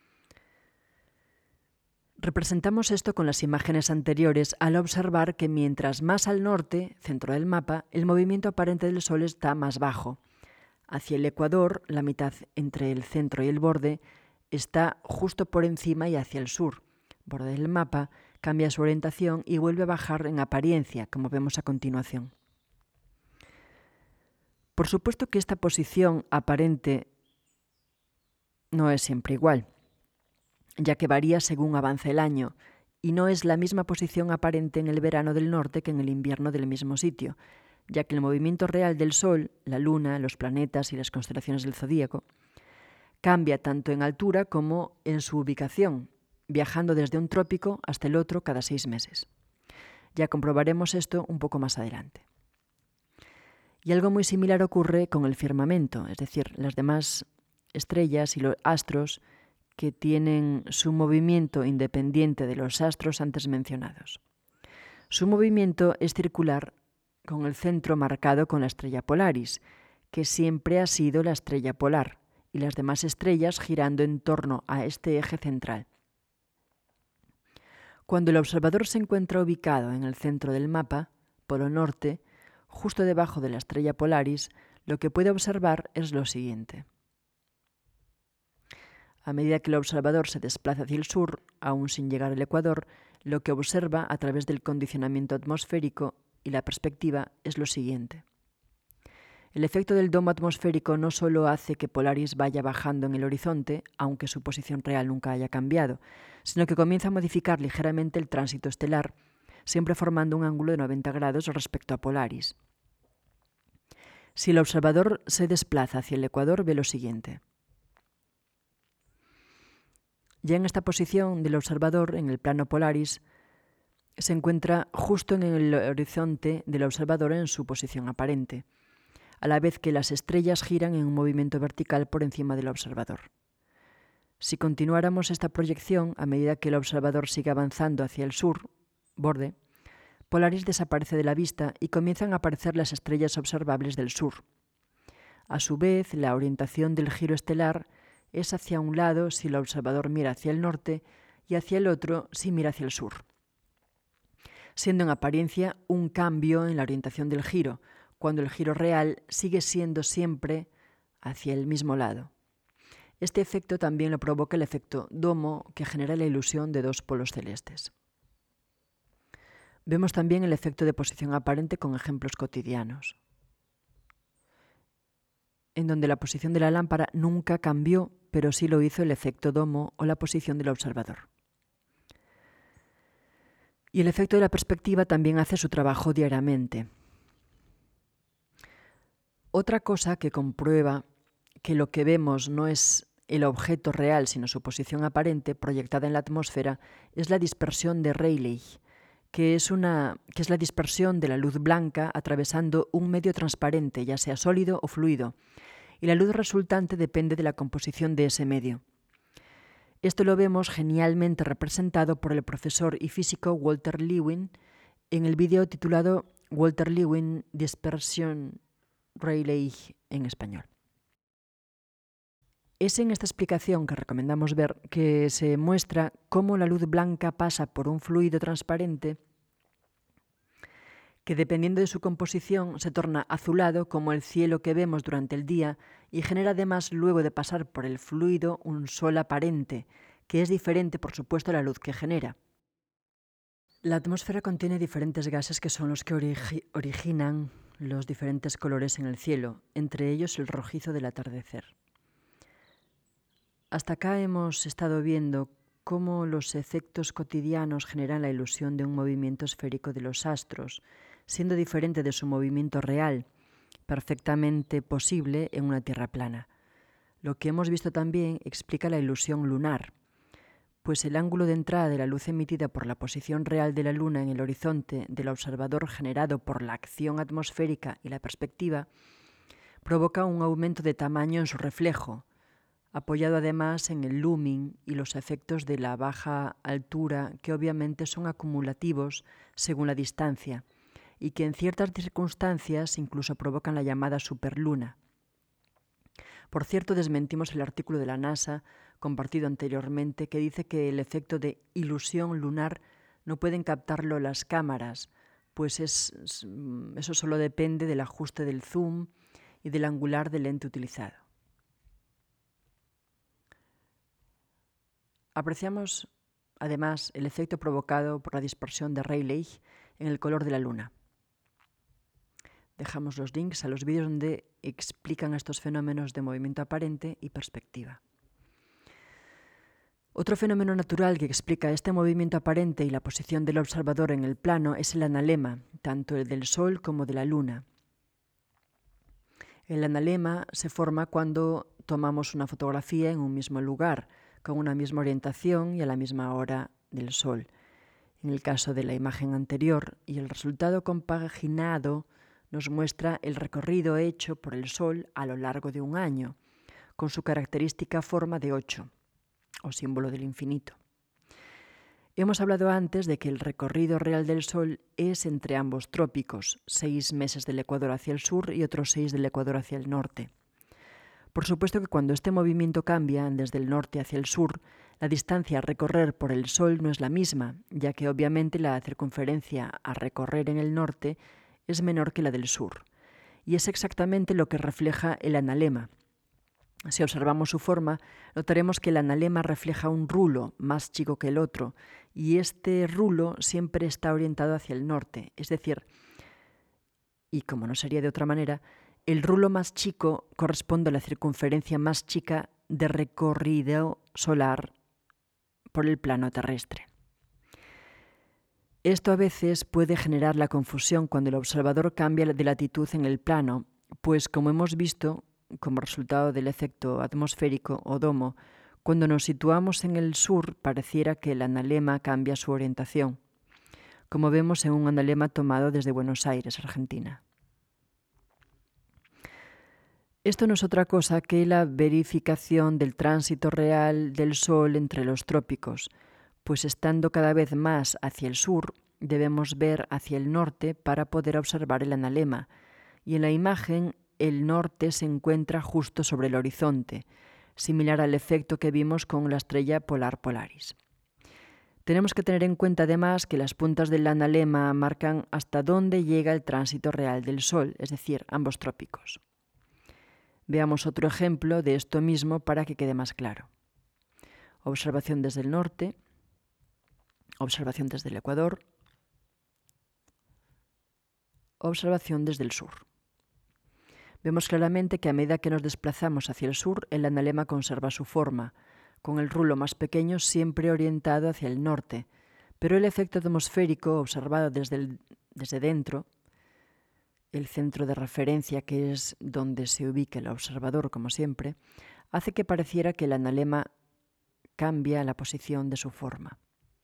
Representamos esto con las imágenes anteriores al observar que mientras más al norte, centro del mapa, el movimiento aparente del Sol está más bajo. Hacia el ecuador, la mitad entre el centro y el borde, está justo por encima y hacia el sur. Borde del mapa cambia su orientación y vuelve a bajar en apariencia, como vemos a continuación. Por supuesto que esta posición aparente no es siempre igual, ya que varía según avanza el año, y no es la misma posición aparente en el verano del norte que en el invierno del mismo sitio, ya que el movimiento real del Sol, la Luna, los planetas y las constelaciones del zodíaco cambia tanto en altura como en su ubicación, viajando desde un trópico hasta el otro cada 6 meses. Ya comprobaremos esto un poco más adelante. Y algo muy similar ocurre con el firmamento, es decir, las demás estrellas y los astros que tienen su movimiento independiente de los astros antes mencionados. Su movimiento es circular con el centro marcado con la estrella Polaris, que siempre ha sido la estrella polar, y las demás estrellas girando en torno a este eje central. Cuando el observador se encuentra ubicado en el centro del mapa, polo norte, justo debajo de la estrella Polaris, lo que puede observar es lo siguiente. A medida que el observador se desplaza hacia el sur, aún sin llegar al ecuador, lo que observa a través del condicionamiento atmosférico y la perspectiva es lo siguiente. El efecto del domo atmosférico no solo hace que Polaris vaya bajando en el horizonte, aunque su posición real nunca haya cambiado, sino que comienza a modificar ligeramente el tránsito estelar, siempre formando un ángulo de 90 grados respecto a Polaris. Si el observador se desplaza hacia el ecuador, ve lo siguiente. Ya en esta posición del observador, en el plano Polaris, se encuentra justo en el horizonte del observador en su posición aparente, a la vez que las estrellas giran en un movimiento vertical por encima del observador. Si continuáramos esta proyección, a medida que el observador sigue avanzando hacia el sur, borde, Polaris desaparece de la vista y comienzan a aparecer las estrellas observables del sur. A su vez, la orientación del giro estelar es hacia un lado si el observador mira hacia el norte y hacia el otro si mira hacia el sur, siendo en apariencia un cambio en la orientación del giro, cuando el giro real sigue siendo siempre hacia el mismo lado. Este efecto también lo provoca el efecto domo, que genera la ilusión de dos polos celestes. Vemos también el efecto de posición aparente con ejemplos cotidianos, en donde la posición de la lámpara nunca cambió, pero sí lo hizo el efecto domo o la posición del observador. Y el efecto de la perspectiva también hace su trabajo diariamente. Otra cosa que comprueba que lo que vemos no es el objeto real, sino su posición aparente proyectada en la atmósfera, es la dispersión de Rayleigh, que es la dispersión de la luz blanca atravesando un medio transparente, ya sea sólido o fluido, y la luz resultante depende de la composición de ese medio. Esto lo vemos genialmente representado por el profesor y físico Walter Lewin en el vídeo titulado Walter Lewin Dispersion Rayleigh en español. Es en esta explicación que recomendamos ver que se muestra cómo la luz blanca pasa por un fluido transparente que, dependiendo de su composición, se torna azulado como el cielo que vemos durante el día y genera además, luego de pasar por el fluido, un sol aparente, que es diferente, por supuesto, a la luz que genera. La atmósfera contiene diferentes gases que son los que originan los diferentes colores en el cielo, entre ellos el rojizo del atardecer. Hasta acá hemos estado viendo cómo los efectos cotidianos generan la ilusión de un movimiento esférico de los astros, siendo diferente de su movimiento real, perfectamente posible en una Tierra plana. Lo que hemos visto también explica la ilusión lunar, pues el ángulo de entrada de la luz emitida por la posición real de la Luna en el horizonte del observador generado por la acción atmosférica y la perspectiva provoca un aumento de tamaño en su reflejo, apoyado además en el looming y los efectos de la baja altura, que obviamente son acumulativos según la distancia y que en ciertas circunstancias incluso provocan la llamada superluna. Por cierto, desmentimos el artículo de la NASA compartido anteriormente que dice que el efecto de ilusión lunar no pueden captarlo las cámaras, pues eso solo depende del ajuste del zoom y del angular del lente utilizado. Apreciamos, además, el efecto provocado por la dispersión de Rayleigh en el color de la Luna. Dejamos los links a los vídeos donde explican estos fenómenos de movimiento aparente y perspectiva. Otro fenómeno natural que explica este movimiento aparente y la posición del observador en el plano es el analema, tanto el del Sol como de la Luna. El analema se forma cuando tomamos una fotografía en un mismo lugar, con una misma orientación y a la misma hora del Sol. En el caso de la imagen anterior, y el resultado compaginado nos muestra el recorrido hecho por el Sol a lo largo de un año, con su característica forma de 8, o símbolo del infinito. Hemos hablado antes de que el recorrido real del Sol es entre ambos trópicos, 6 meses del ecuador hacia el sur y otros 6 del ecuador hacia el norte. Por supuesto que cuando este movimiento cambia desde el norte hacia el sur, la distancia a recorrer por el Sol no es la misma, ya que obviamente la circunferencia a recorrer en el norte es menor que la del sur. Y es exactamente lo que refleja el analema. Si observamos su forma, notaremos que el analema refleja un rulo más chico que el otro, y este rulo siempre está orientado hacia el norte, es decir, y como no sería de otra manera, el rulo más chico corresponde a la circunferencia más chica de recorrido solar por el plano terrestre. Esto a veces puede generar la confusión cuando el observador cambia de latitud en el plano, pues como hemos visto, como resultado del efecto atmosférico o domo, cuando nos situamos en el sur pareciera que el analema cambia su orientación, como vemos en un analema tomado desde Buenos Aires, Argentina. Esto no es otra cosa que la verificación del tránsito real del Sol entre los trópicos, pues estando cada vez más hacia el sur, debemos ver hacia el norte para poder observar el analema, y en la imagen el norte se encuentra justo sobre el horizonte, similar al efecto que vimos con la estrella polar Polaris. Tenemos que tener en cuenta además que las puntas del analema marcan hasta dónde llega el tránsito real del Sol, es decir, ambos trópicos. Veamos otro ejemplo de esto mismo para que quede más claro. Observación desde el norte, observación desde el ecuador, observación desde el sur. Vemos claramente que a medida que nos desplazamos hacia el sur, el analema conserva su forma, con el rulo más pequeño siempre orientado hacia el norte, pero el efecto atmosférico observado desde dentro el centro de referencia, que es donde se ubica el observador, como siempre, hace que pareciera que el analema cambia la posición de su forma.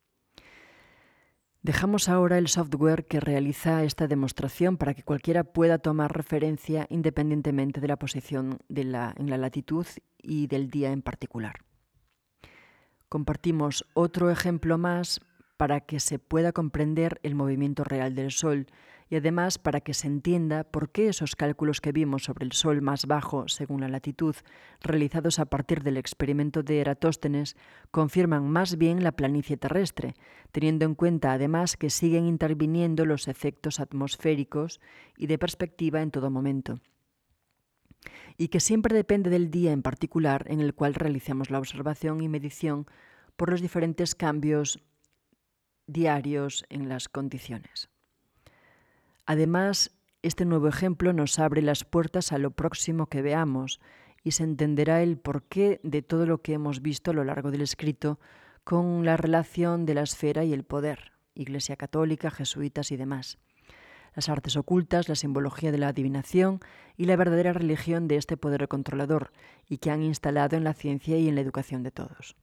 Dejamos ahora el software que realiza esta demostración para que cualquiera pueda tomar referencia independientemente de la posición en la latitud y del día en particular. Compartimos otro ejemplo más para que se pueda comprender el movimiento real del Sol y además para que se entienda por qué esos cálculos que vimos sobre el Sol más bajo según la latitud, realizados a partir del experimento de Eratóstenes, confirman más bien la planicie terrestre, teniendo en cuenta además que siguen interviniendo los efectos atmosféricos y de perspectiva en todo momento, y que siempre depende del día en particular en el cual realicemos la observación y medición por los diferentes cambios diarios en las condiciones. Además, este nuevo ejemplo nos abre las puertas a lo próximo que veamos y se entenderá el porqué de todo lo que hemos visto a lo largo del escrito con la relación de la esfera y el poder, Iglesia Católica, jesuitas y demás, las artes ocultas, la simbología de la adivinación y la verdadera religión de este poder controlador y que han instalado en la ciencia y en la educación de todos.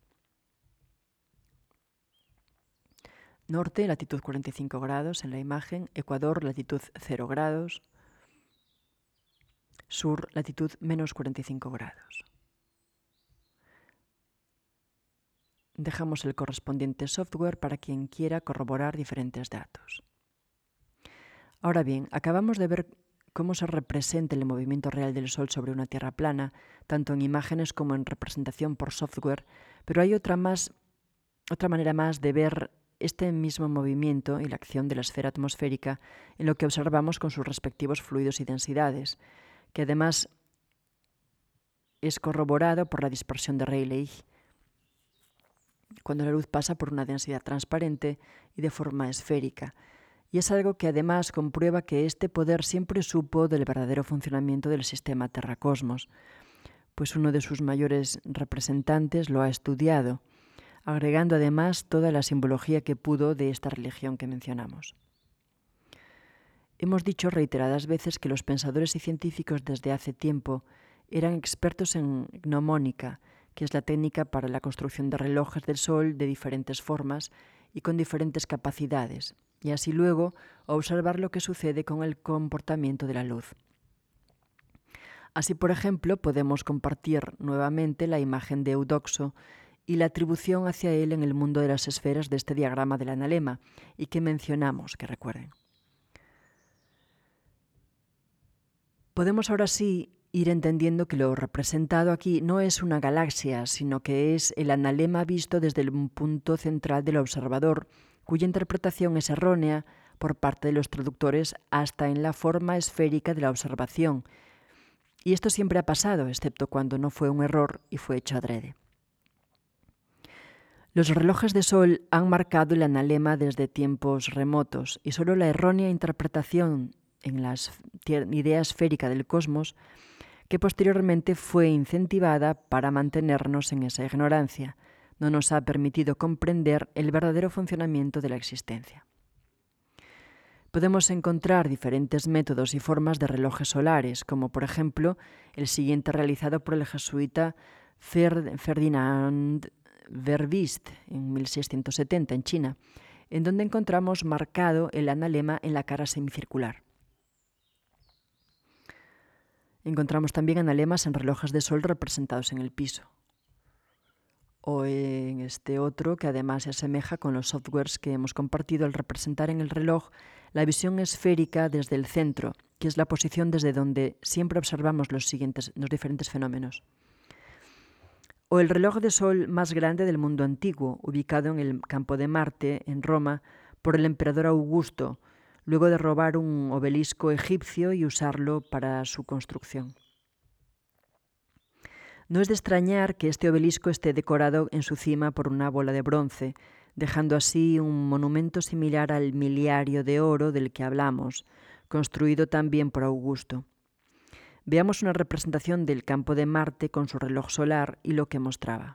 Norte, latitud 45 grados en la imagen. Ecuador, latitud 0 grados. Sur, latitud menos 45 grados. Dejamos el correspondiente software para quien quiera corroborar diferentes datos. Ahora bien, acabamos de ver cómo se representa el movimiento real del Sol sobre una Tierra plana, tanto en imágenes como en representación por software, pero hay otra manera más de ver este mismo movimiento y la acción de la esfera atmosférica en lo que observamos con sus respectivos fluidos y densidades, que además es corroborado por la dispersión de Rayleigh, cuando la luz pasa por una densidad transparente y de forma esférica. Y es algo que además comprueba que este poder siempre supo del verdadero funcionamiento del sistema Terra-Cosmos, pues uno de sus mayores representantes lo ha estudiado, agregando además toda la simbología que pudo de esta religión que mencionamos. Hemos dicho reiteradas veces que los pensadores y científicos desde hace tiempo eran expertos en gnomónica, que es la técnica para la construcción de relojes del Sol de diferentes formas y con diferentes capacidades, y así luego observar lo que sucede con el comportamiento de la luz. Así, por ejemplo, podemos compartir nuevamente la imagen de Eudoxo y la atribución hacia él en el mundo de las esferas de este diagrama del analema y que mencionamos, que recuerden. Podemos ahora sí ir entendiendo que lo representado aquí no es una galaxia, sino que es el analema visto desde el punto central del observador, cuya interpretación es errónea por parte de los traductores hasta en la forma esférica de la observación. Y esto siempre ha pasado, excepto cuando no fue un error y fue hecho adrede. Los relojes de Sol han marcado el analema desde tiempos remotos y solo la errónea interpretación en la idea esférica del cosmos, que posteriormente fue incentivada para mantenernos en esa ignorancia, no nos ha permitido comprender el verdadero funcionamiento de la existencia. Podemos encontrar diferentes métodos y formas de relojes solares, como por ejemplo el siguiente realizado por el jesuita Ferdinand Verbiest en 1670 en China, en donde encontramos marcado el analema en la cara semicircular. Encontramos también analemas en relojes de Sol representados en el piso, o en este otro que además se asemeja con los softwares que hemos compartido al representar en el reloj la visión esférica desde el centro, que es la posición desde donde siempre observamos los diferentes fenómenos. O el reloj de Sol más grande del mundo antiguo, ubicado en el campo de Marte, en Roma, por el emperador Augusto, luego de robar un obelisco egipcio y usarlo para su construcción. No es de extrañar que este obelisco esté decorado en su cima por una bola de bronce, dejando así un monumento similar al miliario de oro del que hablamos, construido también por Augusto. Veamos una representación del campo de Marte con su reloj solar y lo que mostraba.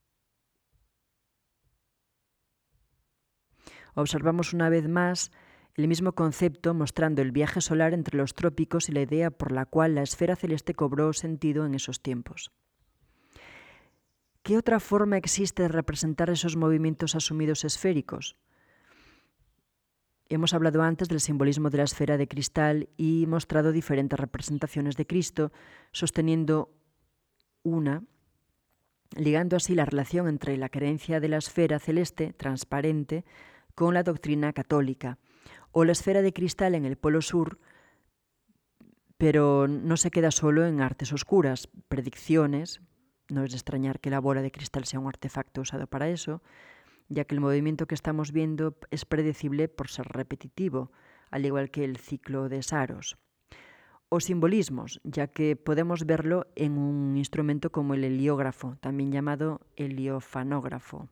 Observamos una vez más el mismo concepto mostrando el viaje solar entre los trópicos y la idea por la cual la esfera celeste cobró sentido en esos tiempos. ¿Qué otra forma existe de representar esos movimientos asumidos esféricos? Hemos hablado antes del simbolismo de la esfera de cristal y mostrado diferentes representaciones de Cristo, sosteniendo una, ligando así la relación entre la creencia de la esfera celeste, transparente, con la doctrina católica, o la esfera de cristal en el Polo Sur, pero no se queda solo en artes oscuras, predicciones. No es de extrañar que la bola de cristal sea un artefacto usado para eso, ya que el movimiento que estamos viendo es predecible por ser repetitivo, al igual que el ciclo de Saros. O simbolismos, ya que podemos verlo en un instrumento como el heliógrafo, también llamado heliofanógrafo.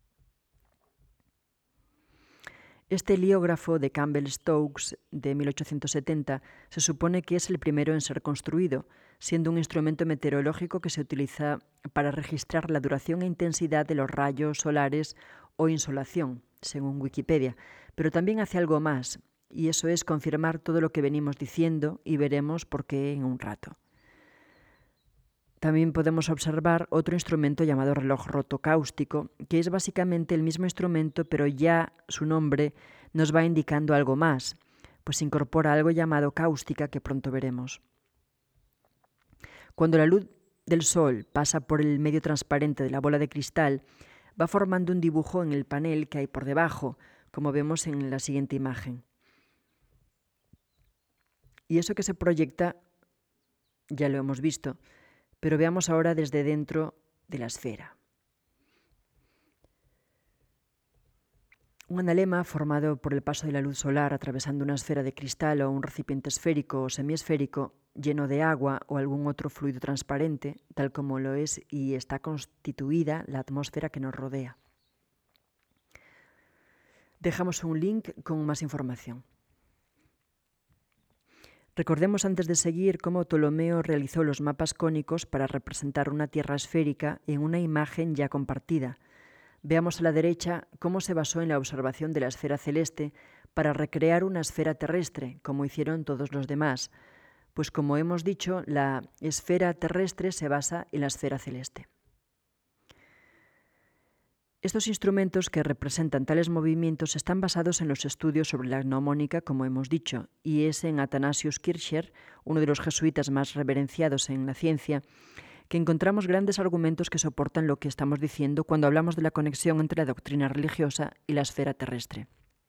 Este heliógrafo de Campbell-Stokes de 1870 se supone que es el primero en ser construido, siendo un instrumento meteorológico que se utiliza para registrar la duración e intensidad de los rayos solares o insolación, según Wikipedia, pero también hace algo más, y eso es confirmar todo lo que venimos diciendo y veremos por qué en un rato. También podemos observar otro instrumento llamado reloj rotocáustico, que es básicamente el mismo instrumento, pero ya su nombre nos va indicando algo más, pues incorpora algo llamado cáustica que pronto veremos. Cuando la luz del sol pasa por el medio transparente de la bola de cristal, va formando un dibujo en el panel que hay por debajo, como vemos en la siguiente imagen. Y eso que se proyecta, ya lo hemos visto, pero veamos ahora desde dentro de la esfera. Un analema formado por el paso de la luz solar atravesando una esfera de cristal o un recipiente esférico o semiesférico lleno de agua o algún otro fluido transparente, tal como lo es y está constituida la atmósfera que nos rodea. Dejamos un link con más información. Recordemos antes de seguir cómo Ptolomeo realizó los mapas cónicos para representar una Tierra esférica en una imagen ya compartida. Veamos a la derecha cómo se basó en la observación de la esfera celeste para recrear una esfera terrestre, como hicieron todos los demás, pues como hemos dicho, la esfera terrestre se basa en la esfera celeste. Estos instrumentos que representan tales movimientos están basados en los estudios sobre la gnomónica, como hemos dicho, y es en Athanasius Kircher, uno de los jesuitas más reverenciados en la ciencia, que encontramos grandes argumentos que soportan lo que estamos diciendo cuando hablamos de la conexión entre la doctrina religiosa y la esfera terrestre.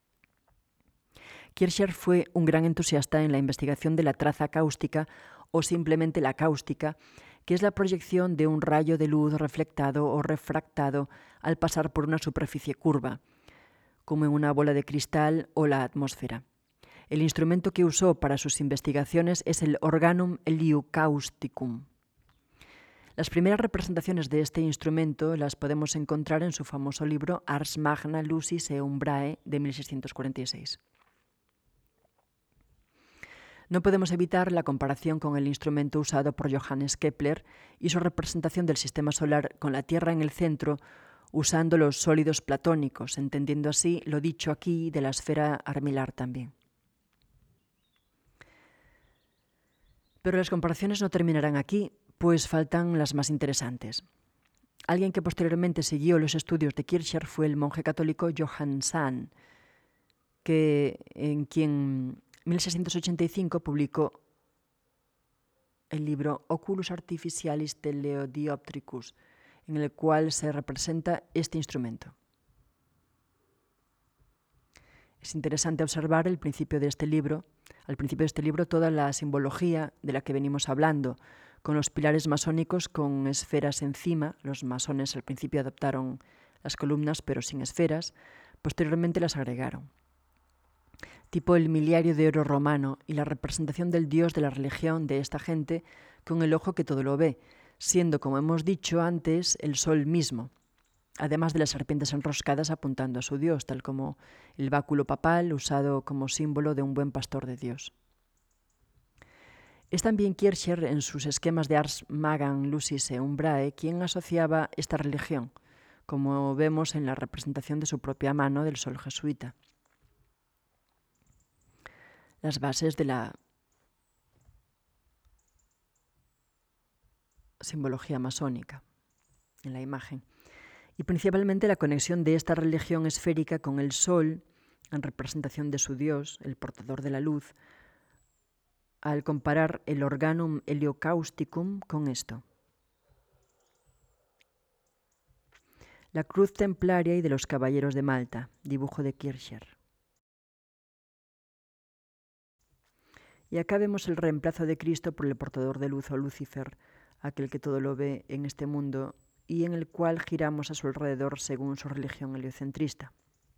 Kircher fue un gran entusiasta en la investigación de la traza cáustica o simplemente la cáustica, que es la proyección de un rayo de luz reflectado o refractado al pasar por una superficie curva, como en una bola de cristal o la atmósfera. El instrumento que usó para sus investigaciones es el Organum Heliocausticum. Las primeras representaciones de este instrumento las podemos encontrar en su famoso libro Ars Magna Lucis et Umbrae de 1646. No podemos evitar la comparación con el instrumento usado por Johannes Kepler y su representación del sistema solar con la Tierra en el centro, usando los sólidos platónicos, entendiendo así lo dicho aquí de la esfera armilar también. Pero las comparaciones no terminarán aquí, pues faltan las más interesantes. Alguien que posteriormente siguió los estudios de Kircher fue el monje católico Johann Sahn, en quien 1685 publicó el libro Oculus Artificialis Teledioptricus, en el cual se representa este instrumento. Es interesante observar al principio de este libro toda la simbología de la que venimos hablando, con los pilares masónicos con esferas encima. Los masones al principio adoptaron las columnas pero sin esferas, posteriormente las agregaron. Tipo el miliario de oro romano y la representación del dios de la religión de esta gente con el ojo que todo lo ve, siendo, como hemos dicho antes, el sol mismo, además de las serpientes enroscadas apuntando a su dios, tal como el báculo papal usado como símbolo de un buen pastor de Dios. Es también Kircher, en sus esquemas de Ars Magna Lucis et Umbrae, quien asociaba esta religión, como vemos en la representación de su propia mano del sol jesuita. las bases de la simbología masónica en la imagen, y principalmente la conexión de esta religión esférica con el sol en representación de su dios, el portador de la luz, al comparar el organum heliocausticum con esto. La cruz templaria y de los caballeros de Malta, dibujo de Kircher. Y acá vemos el reemplazo de Cristo por el portador de luz o Lucifer, aquel que todo lo ve en este mundo y en el cual giramos a su alrededor según su religión heliocentrista.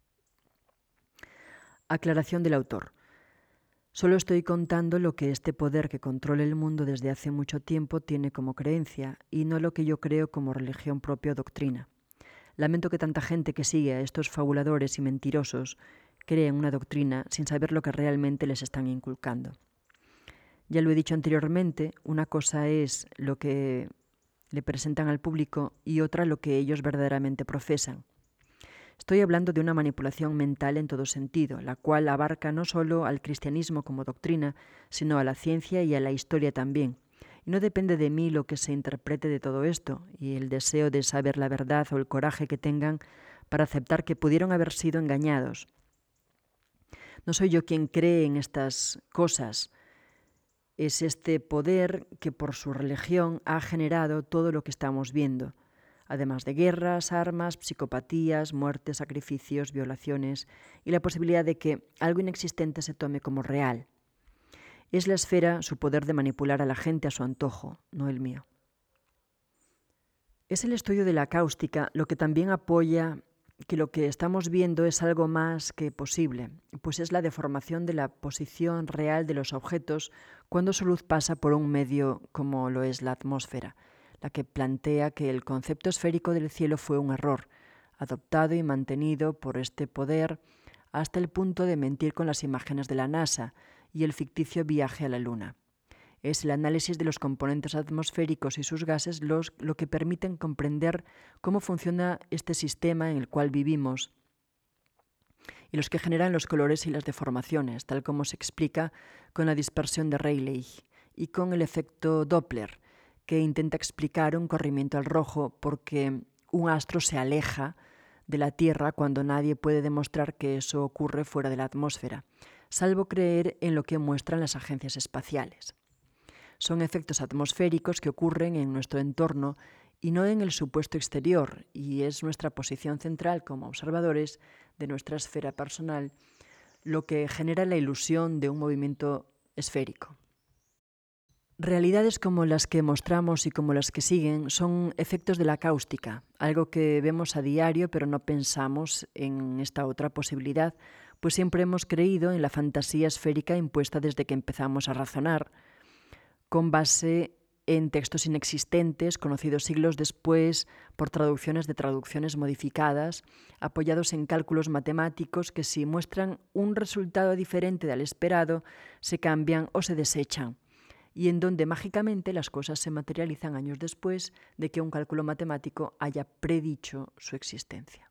Aclaración del autor. Solo estoy contando lo que este poder que controla el mundo desde hace mucho tiempo tiene como creencia y no lo que yo creo como religión propia o doctrina. Lamento que tanta gente que sigue a estos fabuladores y mentirosos cree en una doctrina sin saber lo que realmente les están inculcando. Ya lo he dicho anteriormente, una cosa es lo que le presentan al público y otra lo que ellos verdaderamente profesan. Estoy hablando de una manipulación mental en todo sentido, la cual abarca no solo al cristianismo como doctrina, sino a la ciencia y a la historia también. Y no depende de mí lo que se interprete de todo esto, y el deseo de saber la verdad o el coraje que tengan para aceptar que pudieron haber sido engañados. No soy yo quien cree en estas cosas. Es este poder que por su religión ha generado todo lo que estamos viendo, además de guerras, armas, psicopatías, muertes, sacrificios, violaciones y la posibilidad de que algo inexistente se tome como real. Es la esfera su poder de manipular a la gente a su antojo, no el mío. Es el estudio de la cáustica lo que también apoya que lo que estamos viendo es algo más que posible, pues es la deformación de la posición real de los objetos cuando su luz pasa por un medio como lo es la atmósfera, la que plantea que el concepto esférico del cielo fue un error, adoptado y mantenido por este poder hasta el punto de mentir con las imágenes de la NASA y el ficticio viaje a la Luna. Es el análisis de los componentes atmosféricos y sus gases lo que permiten comprender cómo funciona este sistema en el cual vivimos y los que generan los colores y las deformaciones, tal como se explica con la dispersión de Rayleigh y con el efecto Doppler, que intenta explicar un corrimiento al rojo porque un astro se aleja de la Tierra cuando nadie puede demostrar que eso ocurre fuera de la atmósfera, salvo creer en lo que muestran las agencias espaciales. Son efectos atmosféricos que ocurren en nuestro entorno y no en el supuesto exterior, y es nuestra posición central como observadores de nuestra esfera personal lo que genera la ilusión de un movimiento esférico. Realidades como las que mostramos y como las que siguen son efectos de la cáustica, algo que vemos a diario pero no pensamos en esta otra posibilidad, pues siempre hemos creído en la fantasía esférica impuesta desde que empezamos a razonar, con base en textos inexistentes, conocidos siglos después por traducciones de traducciones modificadas, apoyados en cálculos matemáticos que si muestran un resultado diferente del esperado, se cambian o se desechan, y en donde mágicamente las cosas se materializan años después de que un cálculo matemático haya predicho su existencia.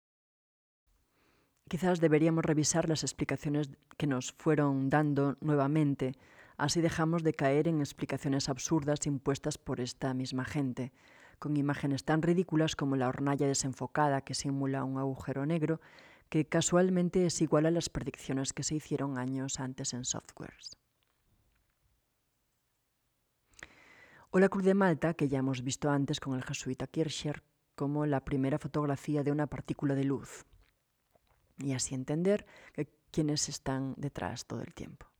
Quizás deberíamos revisar las explicaciones que nos fueron dando nuevamente. Así dejamos de caer en explicaciones absurdas impuestas por esta misma gente, con imágenes tan ridículas como la hornalla desenfocada que simula un agujero negro, que casualmente es igual a las predicciones que se hicieron años antes en softwares. O la Cruz de Malta, que ya hemos visto antes con el jesuita Kircher, como la primera fotografía de una partícula de luz, y así entender quiénes están detrás todo el tiempo.